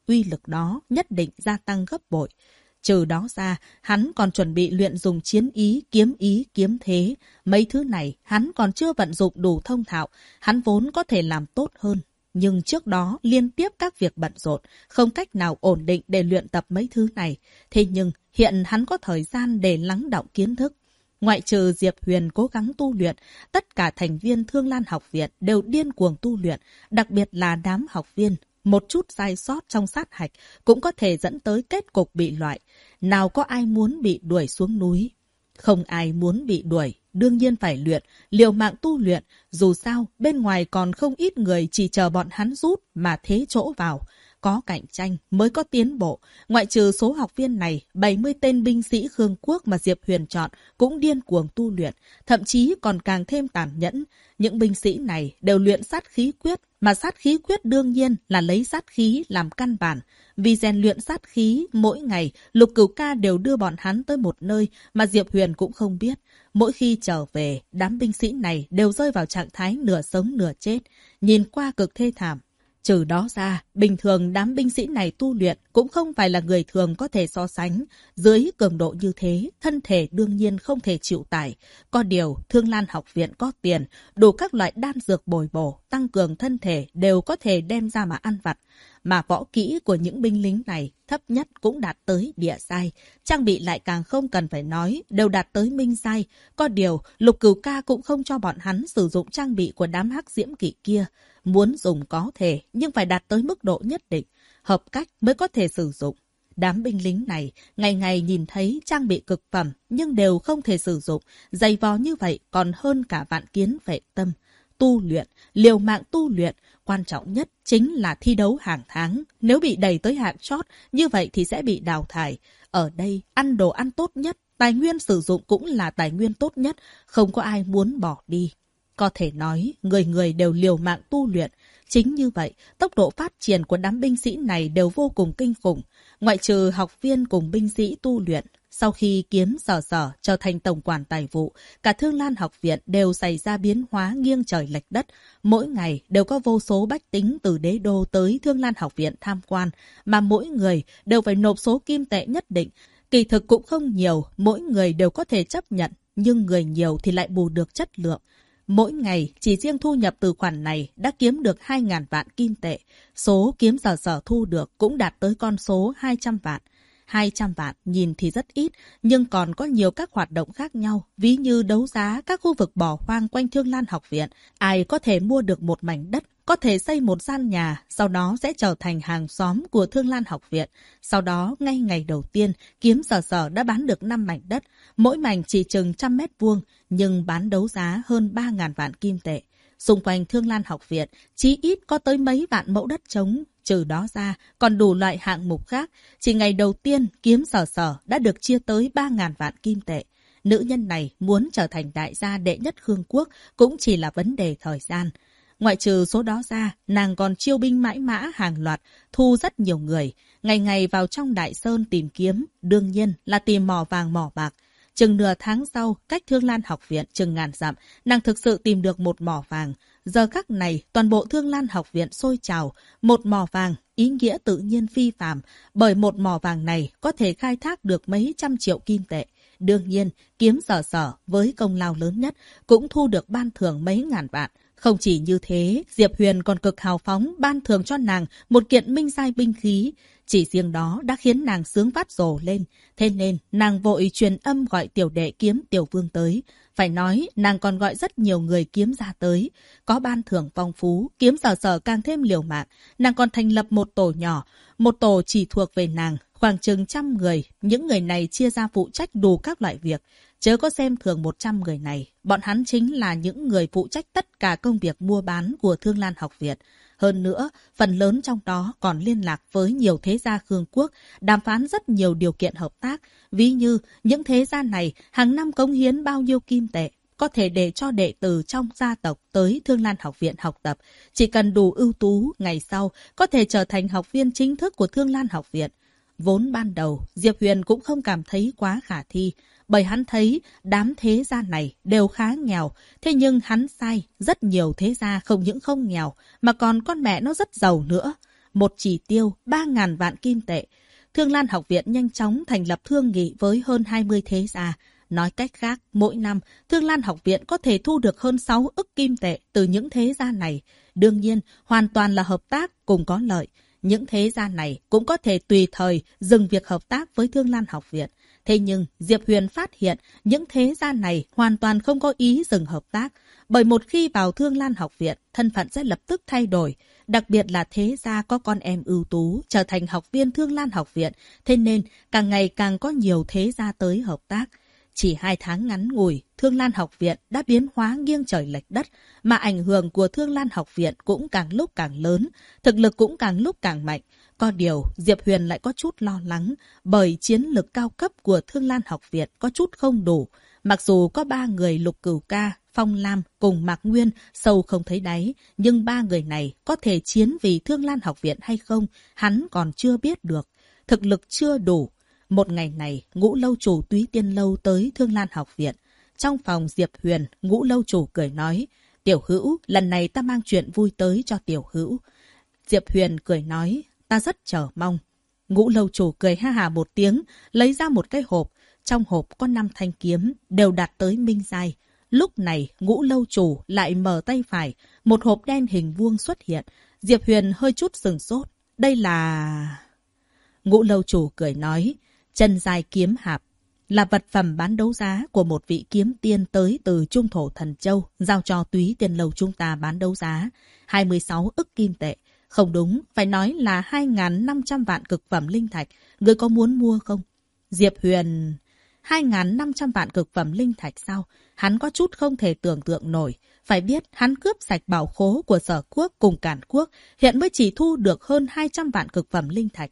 uy lực đó nhất định gia tăng gấp bội. Trừ đó ra, hắn còn chuẩn bị luyện dùng chiến ý, kiếm thế. Mấy thứ này hắn còn chưa vận dụng đủ thông thạo, hắn vốn có thể làm tốt hơn. Nhưng trước đó liên tiếp các việc bận rộn, không cách nào ổn định để luyện tập mấy thứ này. Thế nhưng hiện hắn có thời gian để lắng đọng kiến thức. Ngoại trừ Diệp Huyền cố gắng tu luyện, tất cả thành viên Thương Lan học viện đều điên cuồng tu luyện, đặc biệt là đám học viên. Một chút sai sót trong sát hạch cũng có thể dẫn tới kết cục bị loại. Nào có ai muốn bị đuổi xuống núi? Không ai muốn bị đuổi, đương nhiên phải luyện, liều mạng tu luyện. Dù sao, bên ngoài còn không ít người chỉ chờ bọn hắn rút mà thế chỗ vào. Có cạnh tranh mới có tiến bộ. Ngoại trừ số học viên này, 70 tên binh sĩ Khương Quốc mà Diệp Huyền chọn cũng điên cuồng tu luyện, thậm chí còn càng thêm tàn nhẫn. Những binh sĩ này đều luyện sát khí quyết, mà sát khí quyết đương nhiên là lấy sát khí làm căn bản. Vì rèn luyện sát khí, mỗi ngày Lục Cửu Ca đều đưa bọn hắn tới một nơi mà Diệp Huyền cũng không biết. Mỗi khi trở về, đám binh sĩ này đều rơi vào trạng thái nửa sống nửa chết, nhìn qua cực thê thảm. Trừ đó ra, bình thường đám binh sĩ này tu luyện cũng không phải là người thường có thể so sánh. Dưới cường độ như thế, thân thể đương nhiên không thể chịu tải. Có điều, Thương Lan học viện có tiền, đủ các loại đan dược bồi bổ, tăng cường thân thể đều có thể đem ra mà ăn vặt. Mà võ kỹ của những binh lính này thấp nhất cũng đạt tới địa giai, trang bị lại càng không cần phải nói, đều đạt tới minh giai. Có điều, Lục Cửu Ca cũng không cho bọn hắn sử dụng trang bị của đám hắc diễm kỵ kia. Muốn dùng có thể, nhưng phải đạt tới mức độ nhất định, hợp cách mới có thể sử dụng. Đám binh lính này ngày ngày nhìn thấy trang bị cực phẩm nhưng đều không thể sử dụng, dày vò như vậy còn hơn cả vạn kiến vệ tâm. Tu luyện, liều mạng tu luyện, quan trọng nhất chính là thi đấu hàng tháng. Nếu bị đẩy tới hạng chót, như vậy thì sẽ bị đào thải. Ở đây, ăn đồ ăn tốt nhất, tài nguyên sử dụng cũng là tài nguyên tốt nhất, không có ai muốn bỏ đi. Có thể nói, người người đều liều mạng tu luyện. Chính như vậy, tốc độ phát triển của đám binh sĩ này đều vô cùng kinh khủng. Ngoại trừ học viên cùng binh sĩ tu luyện, sau khi Kiếm Sở trở thành tổng quản tài vụ, cả Thương Lan học viện đều xảy ra biến hóa nghiêng trời lệch đất. Mỗi ngày đều có vô số bách tính từ đế đô tới Thương Lan học viện tham quan, mà mỗi người đều phải nộp số kim tệ nhất định. Kỳ thực cũng không nhiều, mỗi người đều có thể chấp nhận, nhưng người nhiều thì lại bù được chất lượng. Mỗi ngày, chỉ riêng thu nhập từ khoản này đã kiếm được 2.000 vạn kim tệ. Số Kiếm Sở thu được cũng đạt tới con số 200 vạn. 200 vạn nhìn thì rất ít, nhưng còn có nhiều các hoạt động khác nhau, ví như đấu giá các khu vực bỏ hoang quanh Thương Lan học viện. Ai có thể mua được một mảnh đất, có thể xây một gian nhà, sau đó sẽ trở thành hàng xóm của Thương Lan học viện. Sau đó, ngay ngày đầu tiên, Kiếm Sở đã bán được 5 mảnh đất, mỗi mảnh chỉ chừng 100 mét vuông, nhưng bán đấu giá hơn 3.000 vạn kim tệ. Xung quanh Thương Lan học viện, chí ít có tới mấy vạn mẫu đất trống. Trừ đó ra, còn đủ loại hạng mục khác. Chỉ ngày đầu tiên, Kiếm Sở đã được chia tới 3.000 vạn kim tệ. Nữ nhân này muốn trở thành đại gia đệ nhất Khương Quốc cũng chỉ là vấn đề thời gian. Ngoại trừ số đó ra, nàng còn chiêu binh mãi mã hàng loạt, thu rất nhiều người. Ngày ngày vào trong Đại Sơn tìm kiếm, đương nhiên là tìm mỏ vàng mỏ bạc. Chừng nửa tháng sau, cách Thương Lan học viện chừng ngàn dặm, nàng thực sự tìm được một mỏ vàng. Giờ khắc này, toàn bộ Thương Lan học viện sôi trào. Một mỏ vàng, ý nghĩa tự nhiên phi phàm, bởi một mỏ vàng này có thể khai thác được mấy trăm triệu kim tệ. Đương nhiên, Kiếm Sở với công lao lớn nhất cũng thu được ban thưởng mấy ngàn vạn. Không chỉ như thế, Diệp Huyền còn cực hào phóng ban thưởng cho nàng một kiện minh giai binh khí. Chỉ riêng đó đã khiến nàng sướng phát rồ lên. Thế nên, nàng vội truyền âm gọi tiểu đệ Kiếm Tiểu Vương tới. Phải nói, nàng còn gọi rất nhiều người kiếm ra tới. Có ban thưởng phong phú, Kiếm Sở càng thêm liều mạng. Nàng còn thành lập một tổ nhỏ. Một tổ chỉ thuộc về nàng, khoảng chừng 100 người. Những người này chia ra phụ trách đủ các loại việc. Chớ có xem thường 100 người này. Bọn hắn chính là những người phụ trách tất cả công việc mua bán của Thương Lan học viện. Hơn nữa, phần lớn trong đó còn liên lạc với nhiều thế gia Khương Quốc, đàm phán rất nhiều điều kiện hợp tác. Ví như, những thế gia này hàng năm cống hiến bao nhiêu kim tệ, có thể để cho đệ tử trong gia tộc tới Thương Lan học viện học tập. Chỉ cần đủ ưu tú, ngày sau có thể trở thành học viên chính thức của Thương Lan học viện. Vốn ban đầu, Diệp Huyền cũng không cảm thấy quá khả thi, bởi hắn thấy đám thế gia này đều khá nghèo. Thế nhưng hắn sai, rất nhiều thế gia không những không nghèo, mà còn con mẹ nó rất giàu nữa. một chỉ tiêu 3.000 vạn kim tệ. Thương Lan Học viện nhanh chóng thành lập thương nghị với hơn 20 thế gia. Nói cách khác, mỗi năm, Thương Lan Học viện có thể thu được hơn 6 ức kim tệ từ những thế gia này. Đương nhiên, hoàn toàn là hợp tác cùng có lợi. Những thế gia này cũng có thể tùy thời dừng việc hợp tác với Thương Lan Học viện. Thế nhưng, Diệp Huyền phát hiện những thế gia này hoàn toàn không có ý dừng hợp tác. Bởi một khi vào Thương Lan Học viện, thân phận sẽ lập tức thay đổi. Đặc biệt là thế gia có con em ưu tú trở thành học viên Thương Lan Học viện. Thế nên, càng ngày càng có nhiều thế gia tới hợp tác. Chỉ 2 tháng ngắn ngủi, Thương Lan Học viện đã biến hóa nghiêng trời lệch đất, mà ảnh hưởng của Thương Lan Học viện cũng càng lúc càng lớn, thực lực cũng càng lúc càng mạnh. Có điều, Diệp Huyền lại có chút lo lắng, bởi chiến lực cao cấp của Thương Lan Học viện có chút không đủ. Mặc dù có 3 người Lục Cửu Ca, Phong Lam cùng Mạc Nguyên sâu không thấy đáy, nhưng 3 người này có thể chiến vì Thương Lan Học viện hay không, hắn còn chưa biết được. Thực lực chưa đủ. Một ngày này, Ngũ lâu chủ Túy Tiên lâu tới Thương Lan Học viện. Trong phòng Diệp Huyền, Ngũ lâu chủ cười nói, Tiểu Hữu, lần này ta mang chuyện vui tới cho Tiểu Hữu. Diệp Huyền cười nói, ta rất chờ mong. Ngũ lâu chủ cười ha hà một tiếng, lấy ra một cái hộp. Trong hộp có 5 thanh kiếm, đều đạt tới minh giai. Lúc này, Ngũ lâu chủ lại mở tay phải, một hộp đen hình vuông xuất hiện. Diệp Huyền hơi chút sửng sốt. Đây là... Ngũ lâu chủ cười nói, chân dài kiếm hạp là vật phẩm bán đấu giá của một vị kiếm tiên tới từ Trung Thổ Thần Châu, giao cho Túy Tiên lâu chúng ta bán đấu giá 26 ức kim tệ. Không đúng, phải nói là 2.500 vạn cực phẩm linh thạch. Người có muốn mua không? Diệp Huyền... 2.500 vạn cực phẩm linh thạch sao? Hắn có chút không thể tưởng tượng nổi. Phải biết, hắn cướp sạch bảo khố của Sở Quốc cùng Cản Quốc, hiện mới chỉ thu được hơn 200 vạn cực phẩm linh thạch.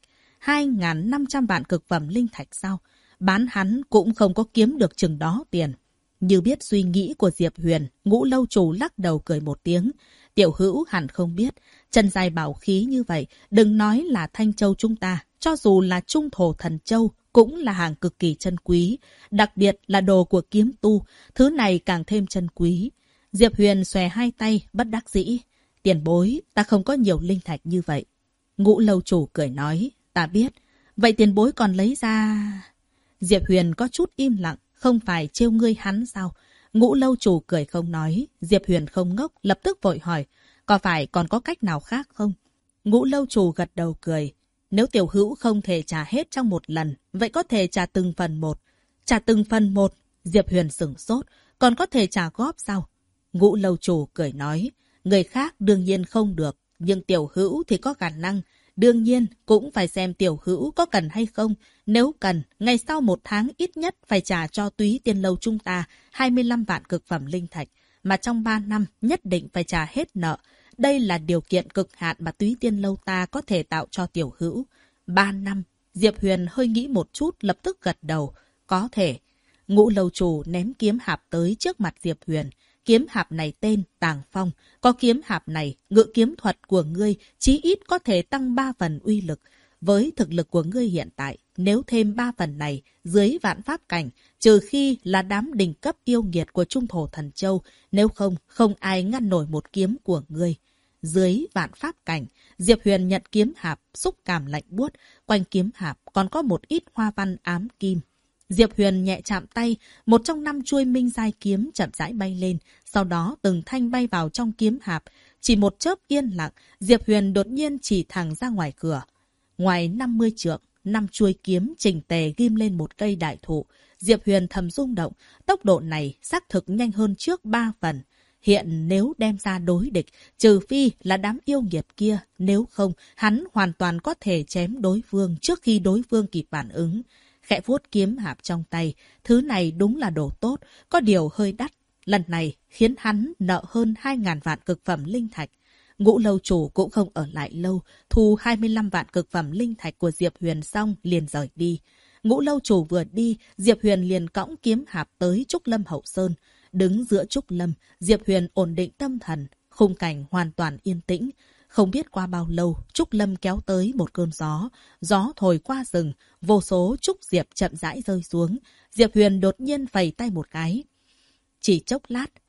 2.500 vạn cực phẩm linh thạch sao? Bán hắn cũng không có kiếm được chừng đó tiền. Như biết suy nghĩ của Diệp Huyền, Ngũ lâu chủ lắc đầu cười một tiếng. Tiểu Hữu hẳn không biết, chân dài bảo khí như vậy, đừng nói là Thanh Châu chúng ta, cho dù là Trung Thổ Thần Châu, cũng là hàng cực kỳ chân quý, đặc biệt là đồ của kiếm tu, thứ này càng thêm chân quý. Diệp Huyền xòe hai tay, bất đắc dĩ. Tiền bối, ta không có nhiều linh thạch như vậy. Ngũ lâu chủ cười nói, ta biết. Vậy tiền bối còn lấy ra... Diệp Huyền có chút im lặng, không phải trêu ngươi hắn sao? Ngũ lâu chủ cười không nói. Diệp Huyền không ngốc, lập tức vội hỏi, có phải còn có cách nào khác không? Ngũ lâu chủ gật đầu cười. Nếu Tiểu Hữu không thể trả hết trong một lần, vậy có thể trả từng phần một. Trả từng phần một? Diệp Huyền sửng sốt, còn có thể trả góp sao? Ngũ lâu chủ cười nói, người khác đương nhiên không được, nhưng Tiểu Hữu thì có khả năng. Đương nhiên, cũng phải xem Tiểu Hữu có cần hay không. Nếu cần, ngày sau 1 tháng ít nhất phải trả cho Túy Tiên lâu chúng ta 25 vạn cực phẩm linh thạch, mà trong 3 năm nhất định phải trả hết nợ. Đây là điều kiện cực hạn mà Túy Tiên lâu ta có thể tạo cho Tiểu Hữu. 3 năm, Diệp Huyền hơi nghĩ một chút, lập tức gật đầu. Có thể. Ngũ lâu chủ ném kiếm hạp tới trước mặt Diệp Huyền. Kiếm hạp này tên Tàng Phong. Có kiếm hạp này, ngự kiếm thuật của ngươi chí ít có thể tăng 3 phần uy lực. Với thực lực của ngươi hiện tại, nếu thêm 3 phần này dưới vạn pháp cảnh, trừ khi là đám đỉnh cấp yêu nghiệt của Trung Thổ Thần Châu, nếu không, không ai ngăn nổi một kiếm của ngươi. Dưới vạn pháp cảnh, Diệp Huyền nhận kiếm hạp, xúc cảm lạnh buốt, quanh kiếm hạp còn có một ít hoa văn ám kim. Diệp Huyền nhẹ chạm tay, một trong 5 chuôi minh giai kiếm chậm rãi bay lên, sau đó từng thanh bay vào trong kiếm hạp. Chỉ một chớp yên lặng, Diệp Huyền đột nhiên chỉ thẳng ra ngoài cửa. Ngoài 50 trượng, 5 chuôi kiếm chỉnh tề ghim lên một cây đại thụ. Diệp Huyền thầm rung động, tốc độ này xác thực nhanh hơn trước 3 phần. Hiện nếu đem ra đối địch, trừ phi là đám yêu nghiệt kia, nếu không, hắn hoàn toàn có thể chém đối phương trước khi đối phương kịp phản ứng. Khẽ vuốt kiếm hạp trong tay, thứ này đúng là đồ tốt, có điều hơi đắt. Lần này khiến hắn nợ hơn 2.000 vạn cực phẩm linh thạch. Ngũ lâu chủ cũng không ở lại lâu, thu 25 vạn cực phẩm linh thạch của Diệp Huyền xong liền rời đi. Ngũ lâu chủ vừa đi, Diệp Huyền liền cõng kiếm hạp tới Trúc Lâm Hậu Sơn. Đứng giữa Trúc Lâm, Diệp Huyền ổn định tâm thần, khung cảnh hoàn toàn yên tĩnh. Không biết qua bao lâu, Trúc Lâm kéo tới một cơn gió. Gió thổi qua rừng, vô số trúc diệp chậm rãi rơi xuống. Diệp Huyền đột nhiên phẩy tay một cái. Chỉ chốc lát,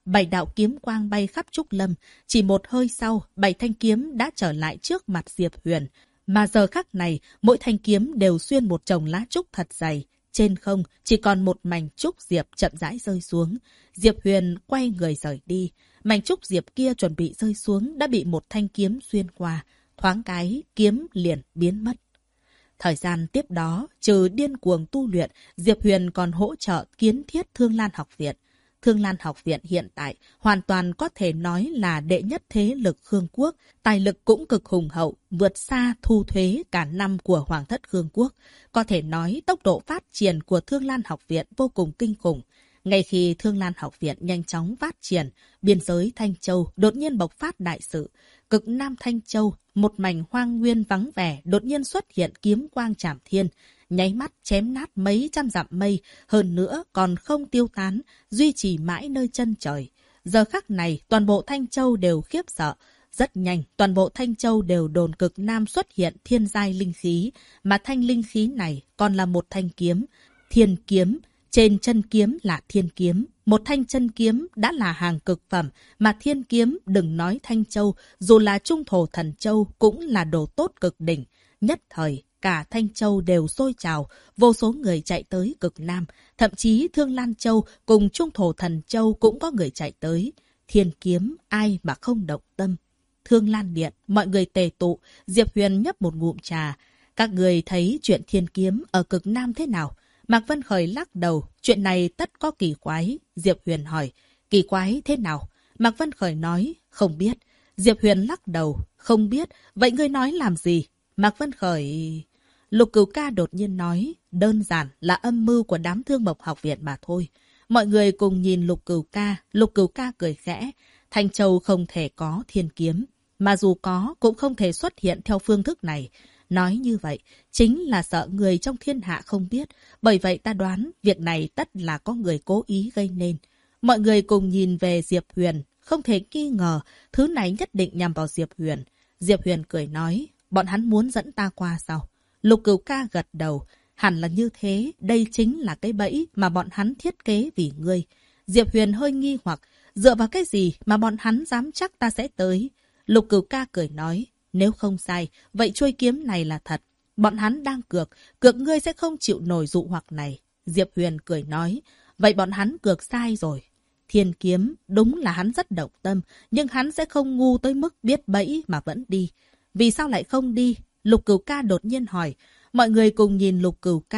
7 đạo kiếm quang bay khắp trúc lâm. Chỉ một hơi sau, 7 thanh kiếm đã trở lại trước mặt Diệp Huyền. Mà giờ khắc này, mỗi thanh kiếm đều xuyên một chồng lá trúc thật dày. Trên không, chỉ còn một mảnh trúc diệp chậm rãi rơi xuống. Diệp Huyền quay người rời đi. Mảnh trúc diệp kia chuẩn bị rơi xuống đã bị một thanh kiếm xuyên qua. Thoáng cái, kiếm liền biến mất. Thời gian tiếp đó, trừ điên cuồng tu luyện, Diệp Huyền còn hỗ trợ kiến thiết Thương Lan Học Viện. Thương Lan Học Viện hiện tại hoàn toàn có thể nói là đệ nhất thế lực Khương Quốc, tài lực cũng cực hùng hậu, vượt xa thu thuế cả năm của Hoàng thất Khương Quốc. Có thể nói tốc độ phát triển của Thương Lan Học Viện vô cùng kinh khủng. Ngay khi Thương Lan Học Viện nhanh chóng phát triển, biên giới Thanh Châu đột nhiên bộc phát đại sự. Cực Nam Thanh Châu, một mảnh hoang nguyên vắng vẻ đột nhiên xuất hiện kiếm quang trảm thiên, nháy mắt chém nát mấy trăm dặm mây, hơn nữa còn không tiêu tán, duy trì mãi nơi chân trời. Giờ khắc này, toàn bộ Thanh Châu đều khiếp sợ. Rất nhanh, toàn bộ Thanh Châu đều đồn Cực Nam xuất hiện thiên giai linh khí, mà thanh linh khí này còn là một thanh kiếm, thiên kiếm. Trên chân kiếm là thiên kiếm, một thanh chân kiếm đã là hàng cực phẩm, mà thiên kiếm đừng nói Thanh Châu, dù là Trung Thổ Thần Châu cũng là đồ tốt cực đỉnh. Nhất thời, cả Thanh Châu đều sôi trào, vô số người chạy tới Cực Nam, thậm chí Thương Lan Châu cùng Trung Thổ Thần Châu cũng có người chạy tới. Thiên kiếm, ai mà không động tâm. Thương Lan Điện, mọi người tề tụ, Diệp Huyền nhấp một ngụm trà. Các người thấy chuyện thiên kiếm ở Cực Nam thế nào? Mạc Vân Khởi lắc đầu, chuyện này tất có kỳ quái. Diệp Huyền hỏi, kỳ quái thế nào? Mạc Vân Khởi nói, không biết. Diệp Huyền lắc đầu, không biết, vậy ngươi nói làm gì? Mạc Vân Khởi... Lục Cửu Ca đột nhiên nói, đơn giản là âm mưu của đám Thương Mộc Học Viện mà thôi. Mọi người cùng nhìn Lục Cửu Ca cười khẽ, Thanh Châu không thể có thiên kiếm, mà dù có cũng không thể xuất hiện theo phương thức này. Nói như vậy, chính là sợ người trong thiên hạ không biết, bởi vậy ta đoán việc này tất là có người cố ý gây nên. Mọi người cùng nhìn về Diệp Huyền, không thể nghi ngờ, thứ này nhất định nhằm vào Diệp Huyền. Diệp Huyền cười nói, bọn hắn muốn dẫn ta qua sao? Lục Cửu Ca gật đầu, hẳn là như thế, đây chính là cái bẫy mà bọn hắn thiết kế vì ngươi. Diệp Huyền hơi nghi hoặc, dựa vào cái gì mà bọn hắn dám chắc ta sẽ tới? Lục Cửu Ca cười nói, nếu không sai, vậy chuôi kiếm này là thật. Bọn hắn đang cược ngươi sẽ không chịu nổi dụ hoặc này. Diệp Huyền cười nói, vậy bọn hắn cược sai rồi. Thiên kiếm, đúng là hắn rất động tâm, nhưng hắn sẽ không ngu tới mức biết bẫy mà vẫn đi. Vì sao lại không đi? Lục Cửu Ca đột nhiên hỏi. Mọi người cùng nhìn Lục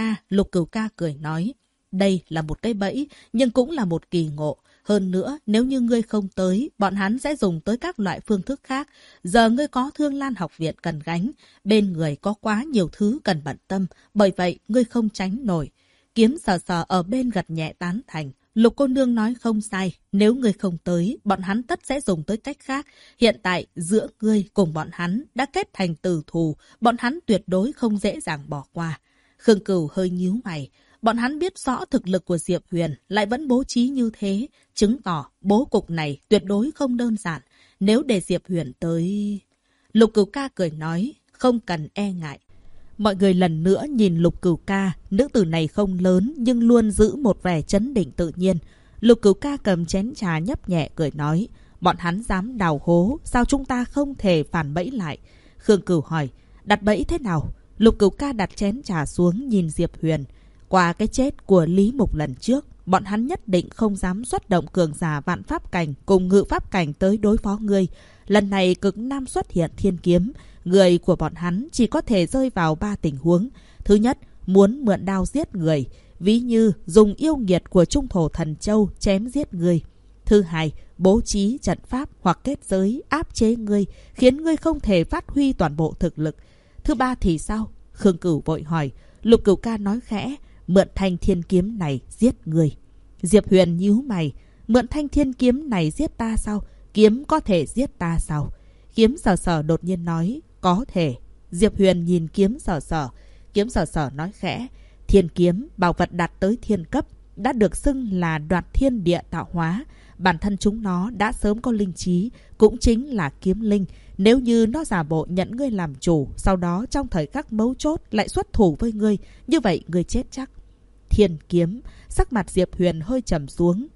Cửu Ca cười nói, đây là một cái bẫy, nhưng cũng là một kỳ ngộ. Hơn nữa, nếu như ngươi không tới, bọn hắn sẽ dùng tới các loại phương thức khác. Giờ ngươi có Thương Lan Học Viện cần gánh, bên người có quá nhiều thứ cần bận tâm, bởi vậy ngươi không tránh nổi. Kiếm sờ sờ ở bên gật nhẹ tán thành. Lục cô nương nói không sai, nếu ngươi không tới, bọn hắn tất sẽ dùng tới cách khác. Hiện tại, giữa ngươi cùng bọn hắn đã kết thành tử thù, bọn hắn tuyệt đối không dễ dàng bỏ qua. Khương Cửu hơi nhíu mày. Bọn hắn biết rõ thực lực của Diệp Huyền lại vẫn bố trí như thế, chứng tỏ bố cục này tuyệt đối không đơn giản. Nếu để Diệp Huyền tới... Lục Cửu Ca cười nói, không cần e ngại. Mọi người lần nữa nhìn Lục Cửu Ca, nữ tử này không lớn nhưng luôn giữ một vẻ trấn định tự nhiên. Lục Cửu Ca cầm chén trà nhấp nhẹ cười nói, bọn hắn dám đào hố, sao chúng ta không thể phản bẫy lại? Khương Cửu hỏi, đặt bẫy thế nào? Lục Cửu Ca đặt chén trà xuống nhìn Diệp Huyền. Qua cái chết của Lý Mục lần trước, bọn hắn nhất định không dám xuất động cường giả vạn pháp cảnh cùng ngự pháp cảnh tới đối phó ngươi. Lần này Cực Nam xuất hiện thiên kiếm, người của bọn hắn chỉ có thể rơi vào 3 tình huống. Thứ nhất, muốn mượn đao giết người, ví như dùng yêu nghiệt của Trung Thổ Thần Châu chém giết người. Thứ hai, bố trí trận pháp hoặc kết giới áp chế ngươi, khiến ngươi không thể phát huy toàn bộ thực lực. Thứ ba thì sao? Khương Cửu vội hỏi. Lục Cửu Ca nói khẽ, mượn thanh thiên kiếm này giết người. Diệp Huyền nhíu mày, mượn thanh thiên kiếm này giết ta sao? Kiếm có thể giết ta sao? Kiếm Sở Sở đột nhiên nói, có thể. Diệp Huyền nhìn Kiếm Sở Sở. Kiếm Sở Sở nói khẽ, thiên kiếm, bảo vật đạt tới thiên cấp, đã được xưng là đoạt thiên địa tạo hóa. Bản thân chúng nó đã sớm có linh trí, cũng chính là kiếm linh. Nếu như nó giả bộ nhận ngươi làm chủ, sau đó trong thời khắc mấu chốt lại xuất thủ với ngươi, như vậy ngươi chết chắc. Thiên kiếm, sắc mặt Diệp Huyền hơi trầm xuống.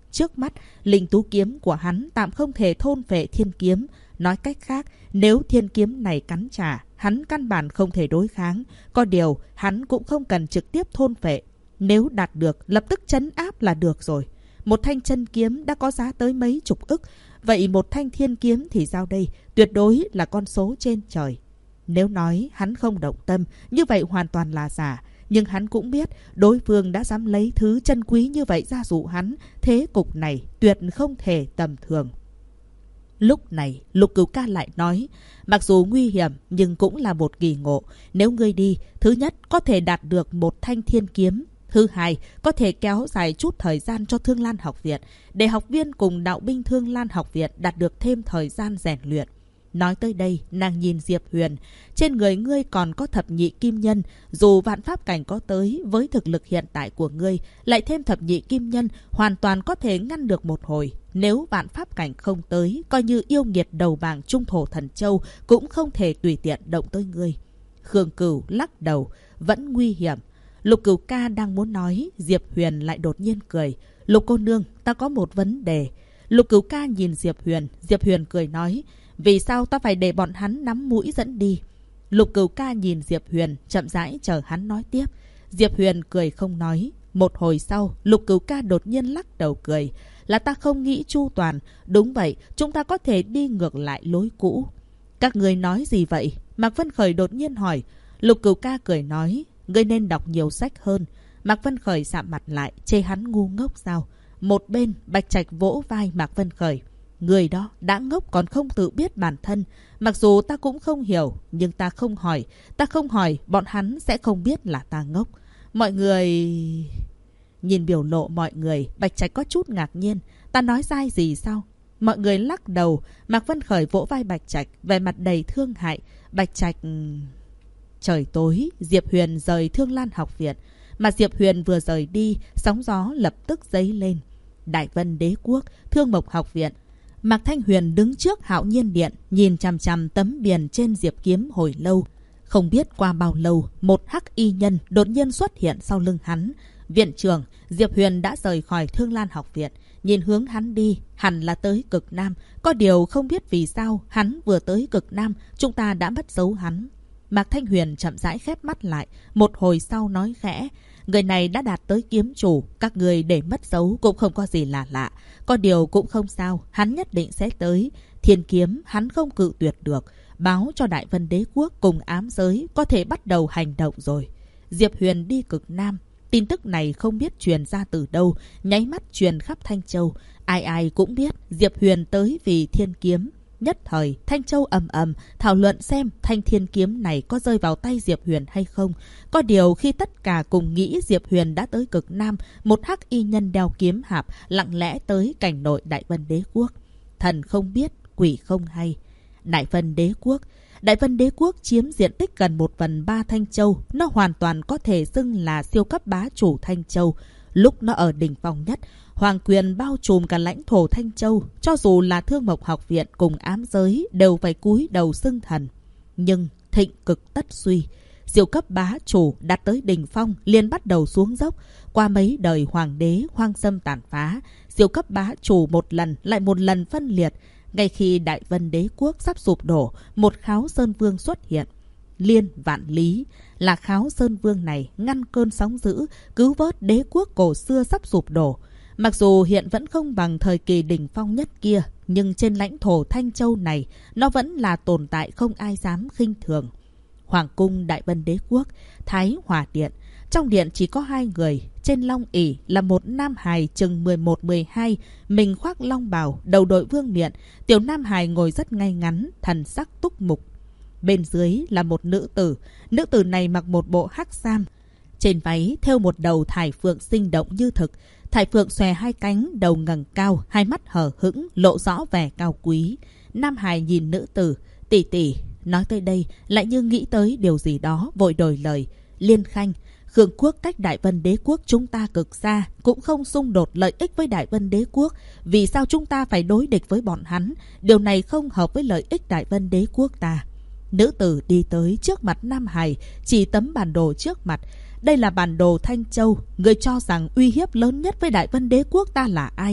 Trước mắt, linh tú kiếm của hắn tạm không thể thôn phệ thiên kiếm. Nói cách khác, nếu thiên kiếm này cắn trả, hắn căn bản không thể đối kháng. Có điều, hắn cũng không cần trực tiếp thôn phệ. Nếu đạt được, lập tức trấn áp là được rồi. Một thanh chân kiếm đã có giá tới mấy chục ức. Vậy một thanh thiên kiếm thì sao đây? Tuyệt đối là con số trên trời. Nếu nói hắn không động tâm, như vậy hoàn toàn là giả. Nhưng hắn cũng biết đối phương đã dám lấy thứ chân quý như vậy ra dụ hắn. Thế cục này tuyệt không thể tầm thường. Lúc này Lục Cửu Ca lại nói, mặc dù nguy hiểm nhưng cũng là một kỳ ngộ. Nếu ngươi đi, thứ nhất có thể đạt được một thanh thiên kiếm. Thứ hai, có thể kéo dài chút thời gian cho Thương Lan học viện, để học viên cùng đạo binh Thương Lan học viện đạt được thêm thời gian rèn luyện. Nói tới đây, nàng nhìn Diệp Huyền. Trên người ngươi còn có thập nhị kim nhân. Dù vạn pháp cảnh có tới, với thực lực hiện tại của ngươi, lại thêm thập nhị kim nhân, hoàn toàn có thể ngăn được một hồi. Nếu vạn pháp cảnh không tới, coi như yêu nghiệt đầu bảng trung thổ thần châu, cũng không thể tùy tiện động tới ngươi. Khương Cửu lắc đầu, vẫn nguy hiểm. Lục Cửu Ca đang muốn nói, Diệp Huyền lại đột nhiên cười. Lục cô nương, ta có một vấn đề. Lục Cửu Ca nhìn Diệp Huyền cười nói, vì sao ta phải để bọn hắn nắm mũi dẫn đi? Lục Cửu Ca nhìn Diệp Huyền, chậm rãi chờ hắn nói tiếp. Diệp Huyền cười không nói. Một hồi sau, Lục Cửu Ca đột nhiên lắc đầu cười. Là ta không nghĩ chu toàn. Đúng vậy, chúng ta có thể đi ngược lại lối cũ. Các người nói gì vậy? Mạc Vân Khởi đột nhiên hỏi. Lục Cửu Ca cười nói, ngươi nên đọc nhiều sách hơn. Mạc Vân Khởi sạm mặt lại, chê hắn ngu ngốc sao? Một bên, Bạch Trạch vỗ vai Mạc Vân Khởi. Người đó đã ngốc còn không tự biết bản thân. Mặc dù ta cũng không hiểu, nhưng ta không hỏi. Ta không hỏi, bọn hắn sẽ không biết là ta ngốc. Mọi người... Nhìn biểu lộ mọi người, Bạch Trạch có chút ngạc nhiên. Ta nói sai gì sao? Mọi người lắc đầu. Mạc Vân Khởi vỗ vai Bạch Trạch, vẻ mặt đầy thương hại. Bạch Trạch... Trời tối, Diệp Huyền rời Thương Lan học viện. Mà Diệp Huyền vừa rời đi, sóng gió lập tức dấy lên. Đại Vân Đế Quốc, Thương Mộc học viện. Mạc Thanh Huyền đứng trước Hạo Nhiên Điện, nhìn chằm chằm tấm biển trên diệp kiếm hồi lâu. Không biết qua bao lâu, một hắc y nhân đột nhiên xuất hiện sau lưng hắn. Viện trưởng, Diệp Huyền đã rời khỏi Thương Lan học viện. Nhìn hướng hắn đi, hẳn là tới Cực Nam. Có điều không biết vì sao, hắn vừa tới Cực Nam, chúng ta đã mất dấu hắn. Mạc Thanh Huyền chậm rãi khép mắt lại, một hồi sau nói khẽ. Người này đã đạt tới kiếm chủ, các người để mất dấu cũng không có gì là lạ. Có điều cũng không sao, hắn nhất định sẽ tới. Thiên kiếm hắn không cự tuyệt được, báo cho Đại Vân Đế Quốc cùng ám giới có thể bắt đầu hành động rồi. Diệp Huyền đi Cực Nam. Tin tức này không biết truyền ra từ đâu, nháy mắt truyền khắp Thanh Châu. Ai ai cũng biết Diệp Huyền tới vì thiên kiếm. Nhất thời, Thanh Châu ầm ầm thảo luận xem thanh thiên kiếm này có rơi vào tay Diệp Huyền hay không. Có điều khi tất cả cùng nghĩ Diệp Huyền đã tới Cực Nam, một hắc y nhân đeo kiếm hạp lặng lẽ tới cảnh nội Đại Vân Đế Quốc. Thần không biết, quỷ không hay. Đại Vân Đế Quốc chiếm diện tích gần 1/3 Thanh Châu. Nó hoàn toàn có thể xưng là siêu cấp bá chủ Thanh Châu. Lúc nó ở đỉnh phong nhất, hoàng quyền bao trùm cả lãnh thổ Thanh Châu. Cho dù là Thương Mộc học viện cùng ám giới đều phải cúi đầu xưng thần. Nhưng thịnh cực tất suy. Siêu cấp bá chủ đạt tới đỉnh phong liền bắt đầu xuống dốc. Qua mấy đời hoàng đế hoang xâm tàn phá, siêu cấp bá chủ một lần lại một lần phân liệt. Ngay khi Đại Vân Đế Quốc sắp sụp đổ, một Kháo Sơn Vương xuất hiện. Liên vạn lý là Kháo Sơn Vương này ngăn cơn sóng dữ, cứu vớt đế quốc cổ xưa sắp sụp đổ. Mặc dù hiện vẫn không bằng thời kỳ đỉnh phong nhất kia, nhưng trên lãnh thổ Thanh Châu này, nó vẫn là tồn tại không ai dám khinh thường. Hoàng cung Đại Vân Đế Quốc, Thái Hòa Điện. Trong điện chỉ có 2 người. Trên long ỷ là một nam hài chừng 11-12, mình khoác long bào, đầu đội vương miện. Tiểu nam hài ngồi rất ngay ngắn, thần sắc túc mục. Bên dưới là một nữ tử. Nữ tử này mặc một bộ hắc sam. Trên váy thêu một đầu thải phượng sinh động như thực. Thải phượng xòe 2 cánh, đầu ngẩng cao, 2 mắt hở hững, lộ rõ vẻ cao quý. Nam hài nhìn nữ tử. Tỷ tỷ. Nói tới đây lại như nghĩ tới điều gì đó, vội đổi lời. Liên Khanh, Khương quốc cách Đại Vân Đế Quốc chúng ta cực xa, cũng không xung đột lợi ích với Đại Vân Đế Quốc. Vì sao chúng ta phải đối địch với bọn hắn? Điều này không hợp với lợi ích Đại Vân Đế Quốc ta. Nữ tử đi tới trước mặt Nam Hải, chỉ tấm bản đồ trước mặt. Đây là bản đồ Thanh Châu. Người cho rằng uy hiếp lớn nhất với Đại Vân Đế Quốc ta là ai?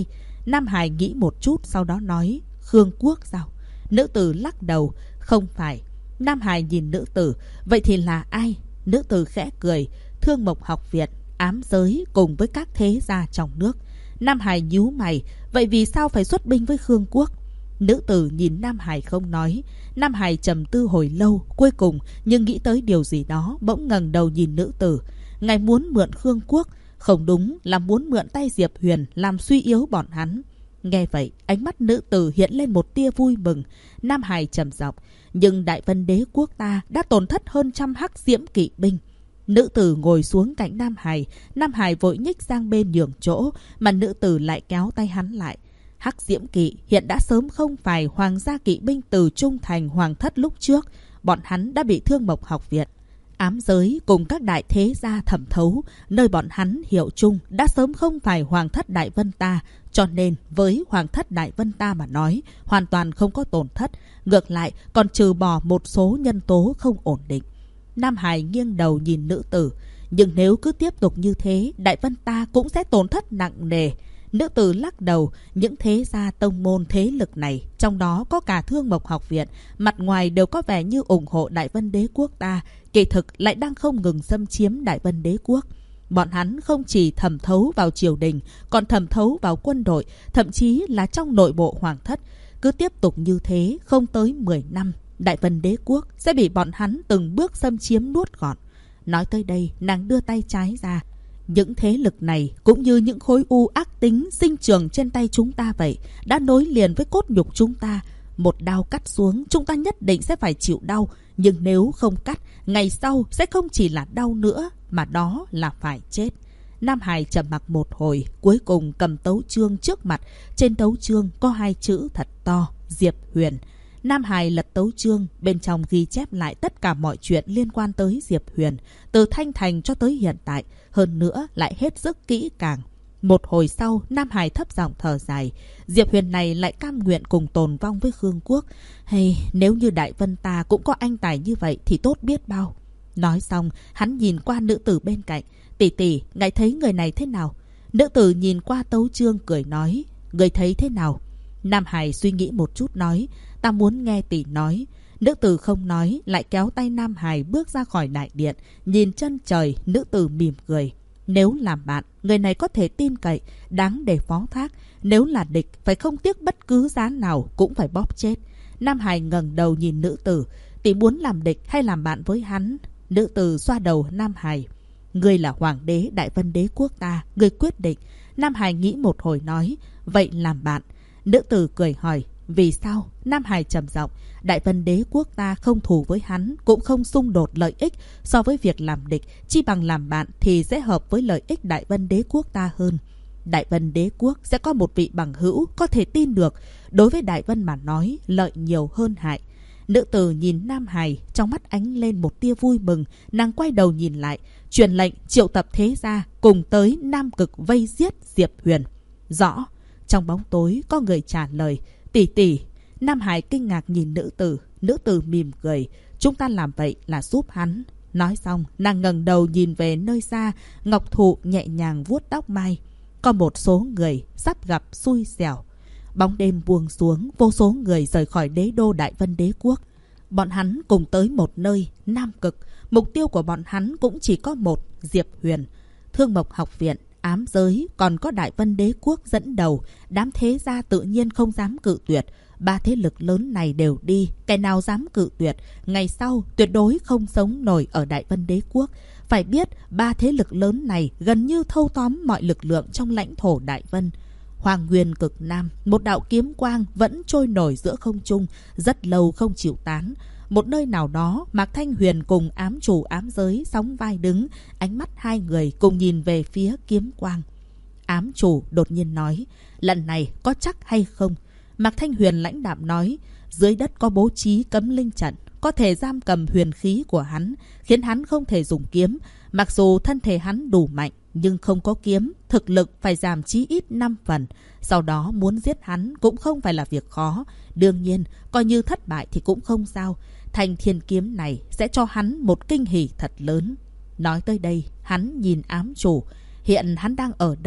Nam Hải nghĩ một chút sau đó nói, Khương Quốc sao? Nữ tử lắc đầu, không phải. Nam Hải nhìn nữ tử, vậy thì là ai? Nữ tử khẽ cười, Thương Mộc Học viện, ám giới cùng với các thế gia trong nước. Nam Hải nhíu mày, vậy vì sao phải xuất binh với Khương Quốc? Nữ tử nhìn Nam Hải không nói. Nam Hải trầm tư hồi lâu, cuối cùng nhưng nghĩ tới điều gì đó, bỗng ngẩng đầu nhìn nữ tử. Ngài muốn mượn Khương Quốc, không đúng là muốn mượn tay Diệp Huyền làm suy yếu bọn hắn. Nghe vậy, ánh mắt nữ tử hiện lên một tia vui mừng. Nam Hải trầm giọng, nhưng Đại Vân Đế quốc ta đã tổn thất hơn 100 hắc diễm kỵ binh. Nữ tử ngồi xuống cạnh Nam Hải. Nam Hải vội nhích sang bên nhường chỗ, mà nữ tử lại kéo tay hắn lại. Hắc diễm kỵ hiện đã sớm không phải hoàng gia kỵ binh từ Trung Thành Hoàng Thất lúc trước. Bọn hắn đã bị Thương Mộc Học viện, ám giới cùng các đại thế gia thẩm thấu. Nơi bọn hắn hiệu chung đã sớm không phải Hoàng Thất Đại Vân ta. Cho nên với Hoàng Thất Đại Vân ta mà nói, hoàn toàn không có tổn thất. Ngược lại còn trừ bỏ một số nhân tố không ổn định. Nam Hải nghiêng đầu nhìn nữ tử. Nhưng nếu cứ tiếp tục như thế, Đại Vân ta cũng sẽ tổn thất nặng nề. Nữ tử lắc đầu, những thế gia tông môn thế lực này, trong đó có cả Thương Mộc Học viện, mặt ngoài đều có vẻ như ủng hộ Đại Vân Đế quốc ta, kỳ thực lại đang không ngừng xâm chiếm Đại Vân Đế quốc. Bọn hắn không chỉ thẩm thấu vào triều đình, còn thẩm thấu vào quân đội, thậm chí là trong nội bộ Hoàng Thất. Cứ tiếp tục như thế, không tới 10 năm, Đại Vân Đế quốc sẽ bị bọn hắn từng bước xâm chiếm nuốt gọn. Nói tới đây, nàng đưa tay trái ra. Những thế lực này cũng như những khối u ác tính sinh trưởng trên tay chúng ta vậy, đã nối liền với cốt nhục chúng ta. Một đao cắt xuống, chúng ta nhất định sẽ phải chịu đau. Nhưng nếu không cắt, ngày sau sẽ không chỉ là đau nữa, mà đó là phải chết. Nam Hải trầm mặc một hồi, cuối cùng cầm tấu chương trước mặt. Trên tấu chương có 2 chữ thật to, Diệp Huyền. Nam Hải lật tấu chương, bên trong ghi chép lại tất cả mọi chuyện liên quan tới Diệp Huyền, từ Thanh Thành cho tới hiện tại, hơn nữa lại hết sức kỹ càng. Một hồi sau, Nam Hải thấp giọng thở dài, Diệp Huyền này lại cam nguyện cùng tồn vong với Khương Quốc. Hay nếu như Đại Vân ta cũng có anh tài như vậy thì tốt biết bao. Nói xong, hắn nhìn qua nữ tử bên cạnh, tỷ tỷ, ngài thấy người này thế nào? Nữ tử nhìn qua tấu chương cười nói, người thấy thế nào? Nam Hải suy nghĩ một chút nói, ta muốn nghe tỷ nói. Nữ tử không nói, lại kéo tay Nam Hải bước ra khỏi đại điện. Nhìn chân trời, nữ tử mỉm cười. Nếu làm bạn, người này có thể tin cậy, đáng để phó thác. Nếu là địch, phải không tiếc bất cứ giá nào cũng phải bóp chết. Nam Hải ngẩng đầu nhìn nữ tử, tỷ muốn làm địch hay làm bạn với hắn? Nữ tử xoa đầu Nam Hải. Ngươi là hoàng đế Đại Vân Đế quốc ta, ngươi quyết định. Nam Hải nghĩ một hồi nói, vậy làm bạn. Nữ tử cười hỏi, vì sao? Nam Hải trầm giọng, Đại Vân Đế quốc ta không thù với hắn, cũng không xung đột lợi ích. So với việc làm địch, chi bằng làm bạn thì sẽ hợp với lợi ích Đại Vân Đế quốc ta hơn. Đại Vân Đế quốc sẽ có một vị bằng hữu có thể tin được. Đối với Đại Vân mà nói, lợi nhiều hơn hại. Nữ tử nhìn Nam Hải, trong mắt ánh lên một tia vui mừng. Nàng quay đầu nhìn lại, truyền lệnh triệu tập thế gia cùng tới Nam Cực vây giết Diệp Huyền. Rõ. Trong bóng tối có người trả lời, tỷ tỷ. Nam Hải kinh ngạc nhìn nữ tử mỉm cười, chúng ta làm vậy là giúp hắn. Nói xong, nàng ngẩng đầu nhìn về nơi xa, Ngọc Thụ nhẹ nhàng vuốt tóc mai. Có một số người sắp gặp xui xẻo. Bóng đêm buông xuống, vô số người rời khỏi đế đô Đại Vân Đế quốc. Bọn hắn cùng tới một nơi, Nam Cực. Mục tiêu của bọn hắn cũng chỉ có một, Diệp Huyền. Thương Mộc Học viện, ám giới, còn có Đại Vân Đế quốc dẫn đầu. Đám thế gia tự nhiên không dám cự tuyệt. 3 thế lực lớn này đều đi, kẻ nào dám cự tuyệt, ngày sau tuyệt đối không sống nổi ở Đại Vân Đế quốc. Phải biết, 3 thế lực lớn này gần như thâu tóm mọi lực lượng trong lãnh thổ Đại Vân. Hoàng Nguyên cực Nam, một đạo kiếm quang vẫn trôi nổi giữa không trung, rất lâu không chịu tán. Một nơi nào đó, Mạc Thanh Huyền cùng ám chủ ám giới sóng vai đứng, ánh mắt hai người cùng nhìn về phía kiếm quang. Ám chủ đột nhiên nói, lần này có chắc hay không? Mạc Thanh Huyền lãnh đạm nói, dưới đất có bố trí cấm linh trận, có thể giam cầm huyền khí của hắn, khiến hắn không thể dùng kiếm. Mặc dù thân thể hắn đủ mạnh, nhưng không có kiếm, thực lực phải giảm chí ít 5 phần. Sau đó muốn giết hắn cũng không phải là việc khó. Đương nhiên, coi như thất bại thì cũng không sao. Thanh thiên kiếm này sẽ cho hắn một kinh hỉ thật lớn. Nói tới đây, hắn nhìn ám chủ. Hiện hắn đang ở đâu?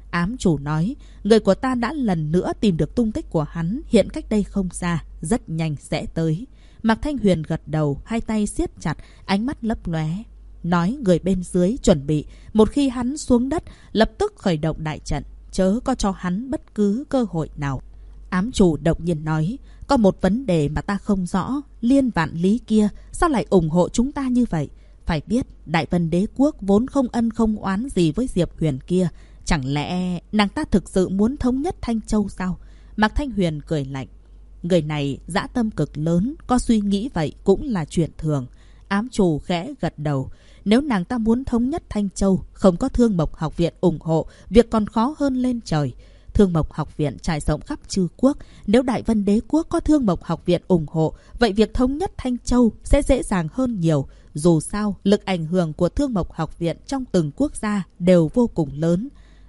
Ám chủ nói, người của ta đã lần nữa tìm được tung tích của hắn, hiện cách đây không xa, rất nhanh sẽ tới. Mạc Thanh Huyền gật đầu, hai tay siết chặt, ánh mắt lấp lóe. Nói người bên dưới chuẩn bị, một khi hắn xuống đất, lập tức khởi động đại trận, chớ có cho hắn bất cứ cơ hội nào. Ám chủ đột nhiên nói, có một vấn đề mà ta không rõ, Liên Vạn Lý kia sao lại ủng hộ chúng ta như vậy? Phải biết, Đại Vân Đế Quốc vốn không ân không oán gì với Diệp Huyền kia. Chẳng lẽ nàng ta thực sự muốn thống nhất Thanh Châu sao? Mạc Thanh Huyền cười lạnh. Người này dã tâm cực lớn, có suy nghĩ vậy cũng là chuyện thường. Ám chủ khẽ gật đầu. Nếu nàng ta muốn thống nhất Thanh Châu, không có Thương Mộc Học Viện ủng hộ, việc còn khó hơn lên trời. Thương Mộc Học Viện trải rộng khắp chư quốc. Nếu Đại Vân Đế Quốc có Thương Mộc Học Viện ủng hộ, vậy việc thống nhất Thanh Châu sẽ dễ dàng hơn nhiều. Dù sao, lực ảnh hưởng của Thương Mộc Học Viện trong từng quốc gia đều vô cùng lớn.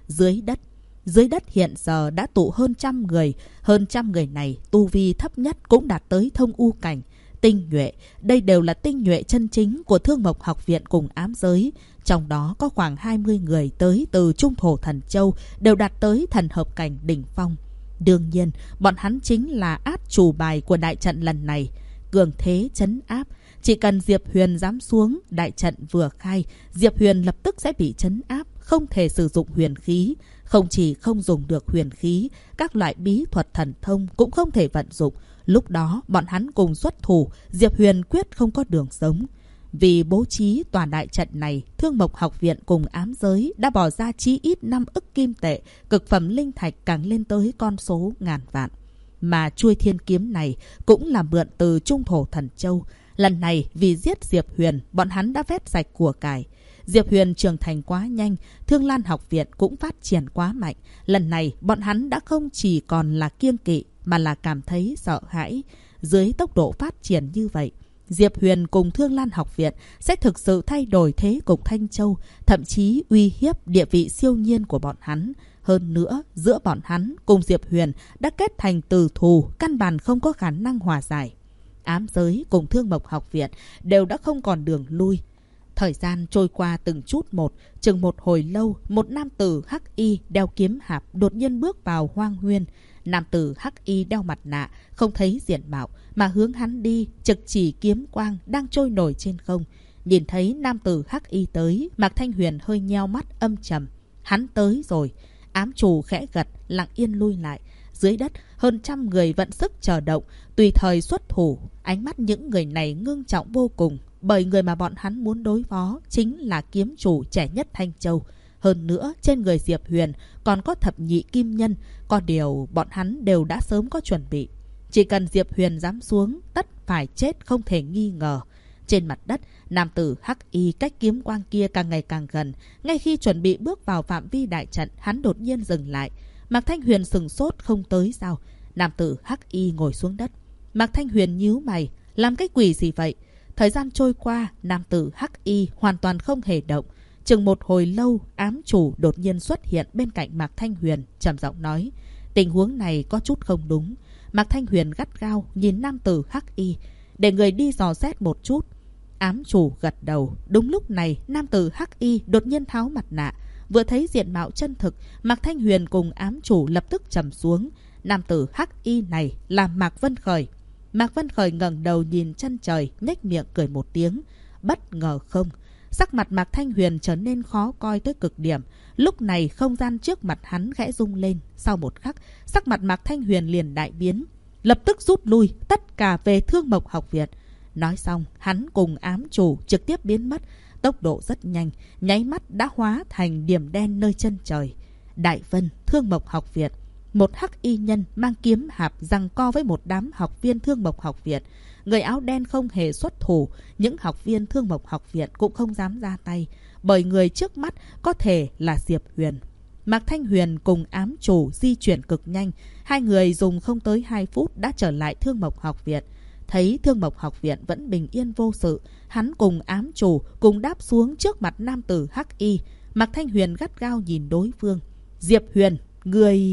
Dưới đất hiện giờ đã tụ hơn trăm người. Hơn trăm người này, tu vi thấp nhất cũng đạt tới thông u cảnh. Tinh nhuệ, đây đều là tinh nhuệ chân chính của Thương Mộc Học Viện cùng ám giới. Trong đó có khoảng 20 người tới từ Trung Thổ Thần Châu, đều đạt tới thần hợp cảnh đỉnh phong. Đương nhiên, bọn hắn chính là át chủ bài của đại trận lần này. Cường thế trấn áp. Chỉ cần Diệp Huyền dám xuống, đại trận vừa khai, Diệp Huyền lập tức sẽ bị trấn áp, không thể sử dụng huyền khí. Không chỉ không dùng được huyền khí, các loại bí thuật thần thông cũng không thể vận dụng. Lúc đó, bọn hắn cùng xuất thủ, Diệp Huyền quyết không có đường sống. Vì bố trí tòa đại trận này, Thương Mộc Học Viện cùng ám giới đã bỏ ra chí ít 5 ức kim tệ, cực phẩm linh thạch càng lên tới con số ngàn vạn. Mà chuôi thiên kiếm này cũng là mượn từ Trung Thổ Thần Châu. Lần này vì giết Diệp Huyền, bọn hắn đã vét sạch của cải. Diệp Huyền trưởng thành quá nhanh, Thương Lan Học Viện cũng phát triển quá mạnh. Lần này bọn hắn đã không chỉ còn là kiêng kỵ mà là cảm thấy sợ hãi. Dưới tốc độ phát triển như vậy, Diệp Huyền cùng Thương Lan Học Viện sẽ thực sự thay đổi thế cục Thanh Châu, thậm chí uy hiếp địa vị siêu nhiên của bọn hắn. Hơn nữa, giữa bọn hắn cùng Diệp Huyền đã kết thành tử thù, căn bản không có khả năng hòa giải. Ám giới cùng Thương Mộc Học Viện đều đã không còn đường lui. Thời gian trôi qua từng chút một, chừng một hồi lâu, một nam tử hắc y đeo kiếm hạp đột nhiên bước vào hoang huyên. Nam tử hắc y đeo mặt nạ, không thấy diện mạo, mà hướng hắn đi, trực chỉ kiếm quang đang trôi nổi trên không. Nhìn thấy nam tử hắc y tới, Mạc Thanh Huyền hơi nheo mắt âm trầm. Hắn tới rồi. Ám chủ khẽ gật, lặng yên lui lại. Dưới đất, hơn trăm người vận sức chờ động, tùy thời xuất thủ. Ánh mắt những người này ngưng trọng vô cùng, bởi người mà bọn hắn muốn đối phó chính là kiếm chủ trẻ nhất Thanh Châu. Hơn nữa, trên người Diệp Huyền còn có thập nhị kim nhân, có điều bọn hắn đều đã sớm có chuẩn bị. Chỉ cần Diệp Huyền dám xuống, tất phải chết không thể nghi ngờ. Trên mặt đất, nam tử hắc y cách kiếm quang kia càng ngày càng gần. Ngay khi chuẩn bị bước vào phạm vi đại trận, hắn đột nhiên dừng lại. Mạc Thanh Huyền sừng sốt không tới sao? Nam tử hắc y ngồi xuống đất. Mạc Thanh Huyền nhíu mày, làm cái quỷ gì vậy? Thời gian trôi qua, nam tử hắc y hoàn toàn không hề động. Chừng một hồi lâu, ám chủ đột nhiên xuất hiện bên cạnh Mạc Thanh Huyền, trầm giọng nói: tình huống này có chút không đúng. Mạc Thanh Huyền gắt gao nhìn nam tử hắc y, để người đi dò xét một chút. Ám chủ gật đầu. Đúng lúc này, nam tử hắc y đột nhiên tháo mặt nạ. Vừa thấy diện mạo chân thực, Mạc Thanh Huyền cùng ám chủ lập tức trầm xuống. Nam tử hắc y này là Mạc Vân Khởi. Mạc Vân Khởi ngẩng đầu nhìn chân trời, nhếch miệng cười một tiếng. Bất ngờ không? Sắc mặt Mạc Thanh Huyền trở nên khó coi tới cực điểm. Lúc này không gian trước mặt hắn khẽ rung lên. Sau một khắc, sắc mặt Mạc Thanh Huyền liền đại biến. Lập tức rút lui, tất cả về Thương Mộc Học Viện. Nói xong, hắn cùng ám chủ trực tiếp biến mất. Tốc độ rất nhanh, nháy mắt đã hóa thành điểm đen nơi chân trời. Đại Vân, Thương Mộc Học Viện. Một hắc y nhân mang kiếm hạp giằng co với một đám học viên Thương Mộc Học Viện. Người áo đen không hề xuất thủ, những học viên Thương Mộc Học Viện cũng không dám ra tay, bởi người trước mắt có thể là Diệp Huyền. Mạc Thanh Huyền cùng ám chủ di chuyển cực nhanh, hai người dùng không tới 2 phút đã trở lại Thương Mộc Học Viện. Thấy Thương Mộc Học Viện vẫn bình yên vô sự, hắn cùng ám chủ cùng đáp xuống trước mặt nam tử hắc y. Mạc Thanh Huyền gắt gao nhìn đối phương. Diệp Huyền, người...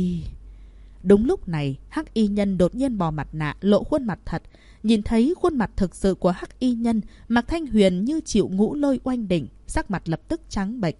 Đúng lúc này, hắc y nhân đột nhiên bò mặt nạ, lộ khuôn mặt thật. Nhìn thấy khuôn mặt thực sự của hắc y nhân, Mạc Thanh Huyền như chịu ngũ lôi oanh đỉnh, sắc mặt lập tức trắng bệch.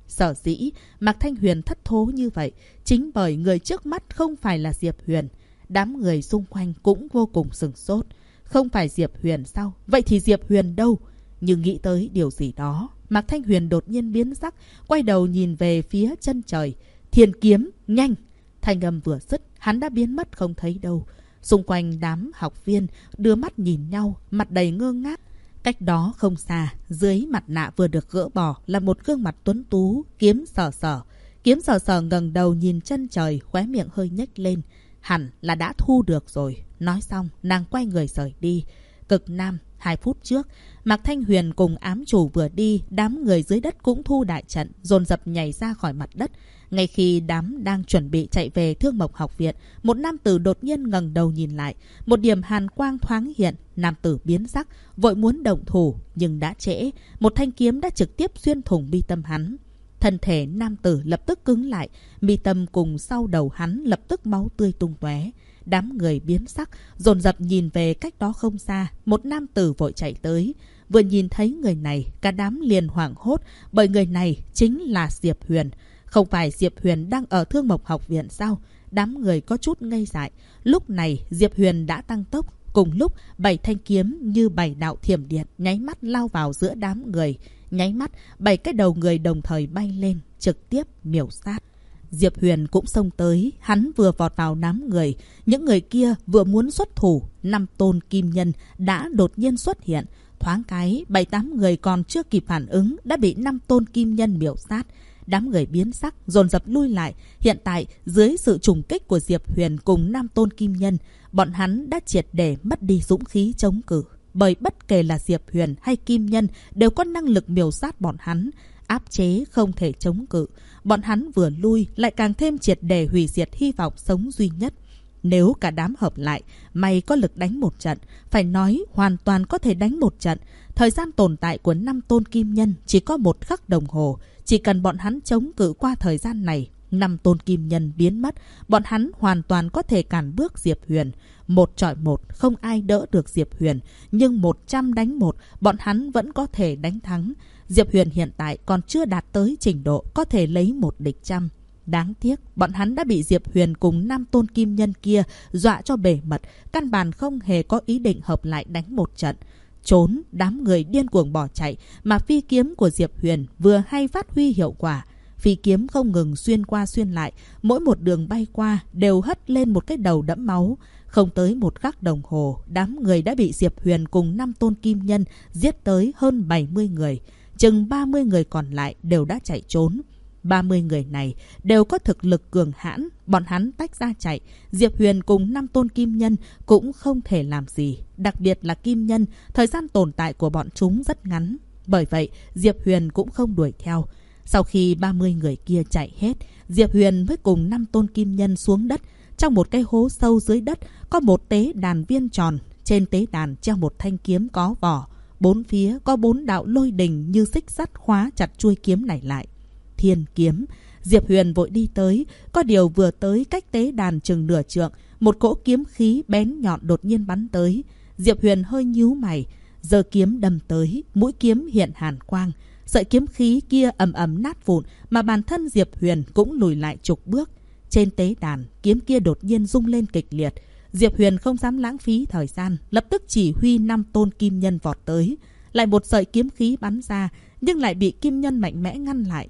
Sở dĩ Mạc Thanh Huyền thất thố như vậy chính bởi người trước mắt không phải là Diệp Huyền. Đám người xung quanh cũng vô cùng sửng sốt. Không phải Diệp Huyền sao? Vậy thì Diệp Huyền đâu? Nhưng nghĩ tới điều gì đó, Mạc Thanh Huyền đột nhiên biến sắc, quay đầu nhìn về phía chân trời. Thiên kiếm, nhanh! Thanh âm vừa dứt, hắn đã biến mất không thấy đâu. Xung quanh đám học viên đưa mắt nhìn nhau, mặt đầy ngơ ngác. Cách đó không xa, dưới mặt nạ vừa được gỡ bỏ là một gương mặt tuấn tú, Kiếm Sở Sở. Kiếm Sở Sở ngẩng đầu nhìn chân trời, khóe miệng hơi nhếch lên. Hẳn là đã thu được rồi. Nói xong, nàng quay người rời đi. Cực Nam, 2 phút trước, Mạc Thanh Huyền cùng ám chủ vừa đi, đám người dưới đất cũng thu đại trận, dồn dập nhảy ra khỏi mặt đất. Ngay khi đám đang chuẩn bị chạy về Thương Mộc học viện, một nam tử đột nhiên ngẩng đầu nhìn lại. Một điểm hàn quang thoáng hiện, nam tử biến sắc, vội muốn động thủ, nhưng đã trễ. Một thanh kiếm đã trực tiếp xuyên thủng mi tâm hắn. Thân thể nam tử lập tức cứng lại, mi tâm cùng sau đầu hắn lập tức máu tươi tung tóe. Đám người biến sắc, dồn dập nhìn về cách đó không xa, một nam tử vội chạy tới. Vừa nhìn thấy người này, cả đám liền hoảng hốt, bởi người này chính là Diệp Huyền. Không phải Diệp Huyền đang ở Thương Mộc học viện sao? Đám người có chút ngây dại. Lúc này Diệp Huyền đã tăng tốc. Cùng lúc 7 thanh kiếm như 7 đạo thiểm điện nháy mắt lao vào giữa đám người. Nháy mắt 7 cái đầu người đồng thời bay lên, trực tiếp miểu sát. Diệp Huyền cũng xông tới, hắn vừa vọt vào đám người. Những người kia vừa muốn xuất thủ, 5 tôn kim nhân đã đột nhiên xuất hiện. Thoáng cái 7-8 người còn chưa kịp phản ứng đã bị 5 tôn kim nhân miểu sát. Đám người biến sắc, dồn dập lui lại. Hiện tại, dưới sự trùng kích của Diệp Huyền cùng 5 tôn kim nhân, bọn hắn đã triệt để mất đi dũng khí chống cự. Bởi bất kể là Diệp Huyền hay kim nhân đều có năng lực miểu sát bọn hắn, áp chế không thể chống cự. Bọn hắn vừa lui lại càng thêm triệt để hủy diệt hy vọng sống duy nhất. Nếu cả đám hợp lại, mày có lực đánh một trận, phải nói hoàn toàn có thể đánh một trận. Thời gian tồn tại của 5 tôn kim nhân chỉ có 1 khắc đồng hồ. Chỉ cần bọn hắn chống cự qua thời gian này, 5 tôn kim nhân biến mất, bọn hắn hoàn toàn có thể cản bước Diệp Huyền. 1 chọi 1, không ai đỡ được Diệp Huyền. Nhưng 100 đánh 1, bọn hắn vẫn có thể đánh thắng. Diệp Huyền hiện tại còn chưa đạt tới trình độ có thể lấy 1 địch trăm. Đáng tiếc, bọn hắn đã bị Diệp Huyền cùng 5 tôn kim nhân kia dọa cho bể mật, căn bản không hề có ý định hợp lại đánh một trận. Trốn, đám người điên cuồng bỏ chạy, mà phi kiếm của Diệp Huyền vừa hay phát huy hiệu quả. Phi kiếm không ngừng xuyên qua xuyên lại, mỗi một đường bay qua đều hất lên một cái đầu đẫm máu. Không tới 1 khắc đồng hồ, đám người đã bị Diệp Huyền cùng 5 tôn kim nhân giết tới hơn 70 người. Chừng 30 người còn lại đều đã chạy trốn. 30 người này đều có thực lực cường hãn, bọn hắn tách ra chạy. Diệp Huyền cùng 5 tôn kim nhân cũng không thể làm gì. Đặc biệt là kim nhân, thời gian tồn tại của bọn chúng rất ngắn. Bởi vậy, Diệp Huyền cũng không đuổi theo. Sau khi 30 người kia chạy hết, Diệp Huyền mới cùng 5 tôn kim nhân xuống đất. Trong một cái hố sâu dưới đất có một tế đàn viên tròn. Trên tế đàn treo một thanh kiếm có vỏ. 4 phía có 4 đạo lôi đình như xích sắt khóa chặt chuôi kiếm này lại. Thiên kiếm. Diệp Huyền vội đi tới, có điều vừa tới cách tế đàn chừng nửa trượng, một cỗ kiếm khí bén nhọn đột nhiên bắn tới. Diệp Huyền hơi nhíu mày, giơ kiếm đâm tới, mũi kiếm hiện hàn quang. Sợi kiếm khí kia ầm ầm nát vụn, mà bản thân Diệp Huyền cũng lùi lại chục bước. Trên tế đàn, kiếm kia đột nhiên rung lên kịch liệt. Diệp Huyền không dám lãng phí thời gian, lập tức chỉ huy 5 tôn kim nhân vọt tới. Lại một sợi kiếm khí bắn ra, nhưng lại bị kim nhân mạnh mẽ ngăn lại.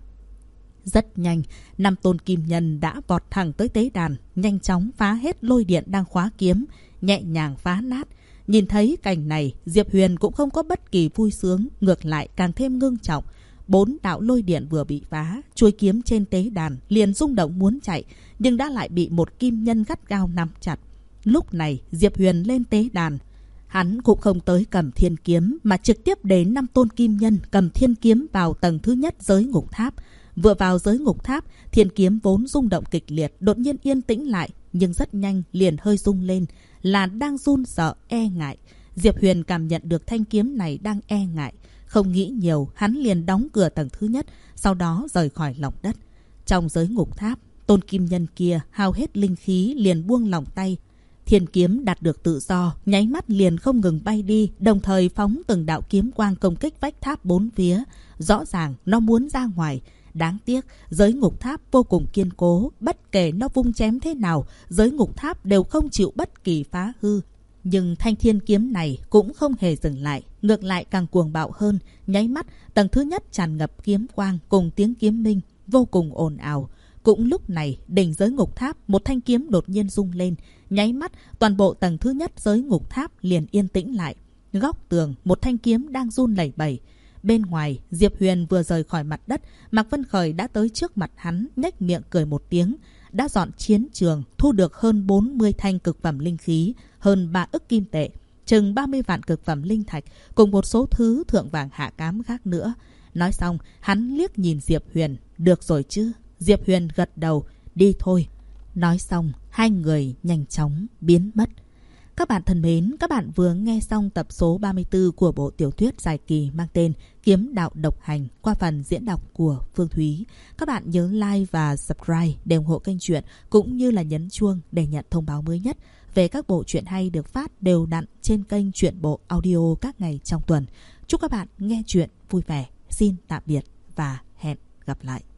Rất nhanh, 5 tôn kim nhân đã vọt thẳng tới tế đàn, nhanh chóng phá hết lôi điện đang khóa kiếm, nhẹ nhàng phá nát. Nhìn thấy cảnh này, Diệp Huyền cũng không có bất kỳ vui sướng, ngược lại càng thêm ngưng trọng. 4 đạo lôi điện vừa bị phá, chuôi kiếm trên tế đàn liền rung động muốn chạy, nhưng đã lại bị một kim nhân gắt gao nắm chặt. Lúc này, Diệp Huyền lên tế đàn. Hắn cũng không tới cầm thiên kiếm, mà trực tiếp để 5 tôn kim nhân cầm thiên kiếm vào tầng thứ nhất giới ngục tháp. Vừa vào giới ngục tháp, thiên kiếm vốn rung động kịch liệt, đột nhiên yên tĩnh lại, nhưng rất nhanh liền hơi rung lên, là đang run sợ, e ngại. Diệp Huyền cảm nhận được thanh kiếm này đang e ngại. Không nghĩ nhiều, hắn liền đóng cửa tầng thứ nhất, sau đó rời khỏi lòng đất. Trong giới ngục tháp, tôn kim nhân kia hao hết linh khí liền buông lỏng tay. Thiên kiếm đạt được tự do, nháy mắt liền không ngừng bay đi, đồng thời phóng từng đạo kiếm quang công kích vách tháp 4 phía. Rõ ràng nó muốn ra ngoài. Đáng tiếc, giới ngục tháp vô cùng kiên cố, bất kể nó vung chém thế nào, giới ngục tháp đều không chịu bất kỳ phá hư. Nhưng thanh thiên kiếm này cũng không hề dừng lại, ngược lại càng cuồng bạo hơn. Nháy mắt, tầng thứ nhất tràn ngập kiếm quang cùng tiếng kiếm minh, vô cùng ồn ào. Cũng lúc này, đỉnh giới ngục tháp, một thanh kiếm đột nhiên rung lên. Nháy mắt, toàn bộ tầng thứ nhất giới ngục tháp liền yên tĩnh lại. Góc tường, một thanh kiếm đang run lẩy bẩy. Bên ngoài, Diệp Huyền vừa rời khỏi mặt đất, Mạc Vân Khởi đã tới trước mặt hắn, nhếch miệng cười một tiếng. Đã dọn chiến trường, thu được hơn 40 thanh cực phẩm linh khí, hơn 3 ức kim tệ, chừng 30 vạn cực phẩm linh thạch, cùng một số thứ thượng vàng hạ cám khác nữa. Nói xong, hắn liếc nhìn Diệp Huyền. Được rồi chứ? Diệp Huyền gật đầu. Đi thôi. Nói xong, hai người nhanh chóng biến mất. Các bạn thân mến, các bạn vừa nghe xong tập số 34 của bộ tiểu thuyết dài kỳ mang tên Kiếm Đạo Độc Hành qua phần diễn đọc của Phương Thúy. Các bạn nhớ like và subscribe để ủng hộ kênh truyện, cũng như là nhấn chuông để nhận thông báo mới nhất về các bộ truyện hay được phát đều đặn trên kênh Truyện Bộ Audio các ngày trong tuần. Chúc các bạn nghe truyện vui vẻ. Xin tạm biệt và hẹn gặp lại.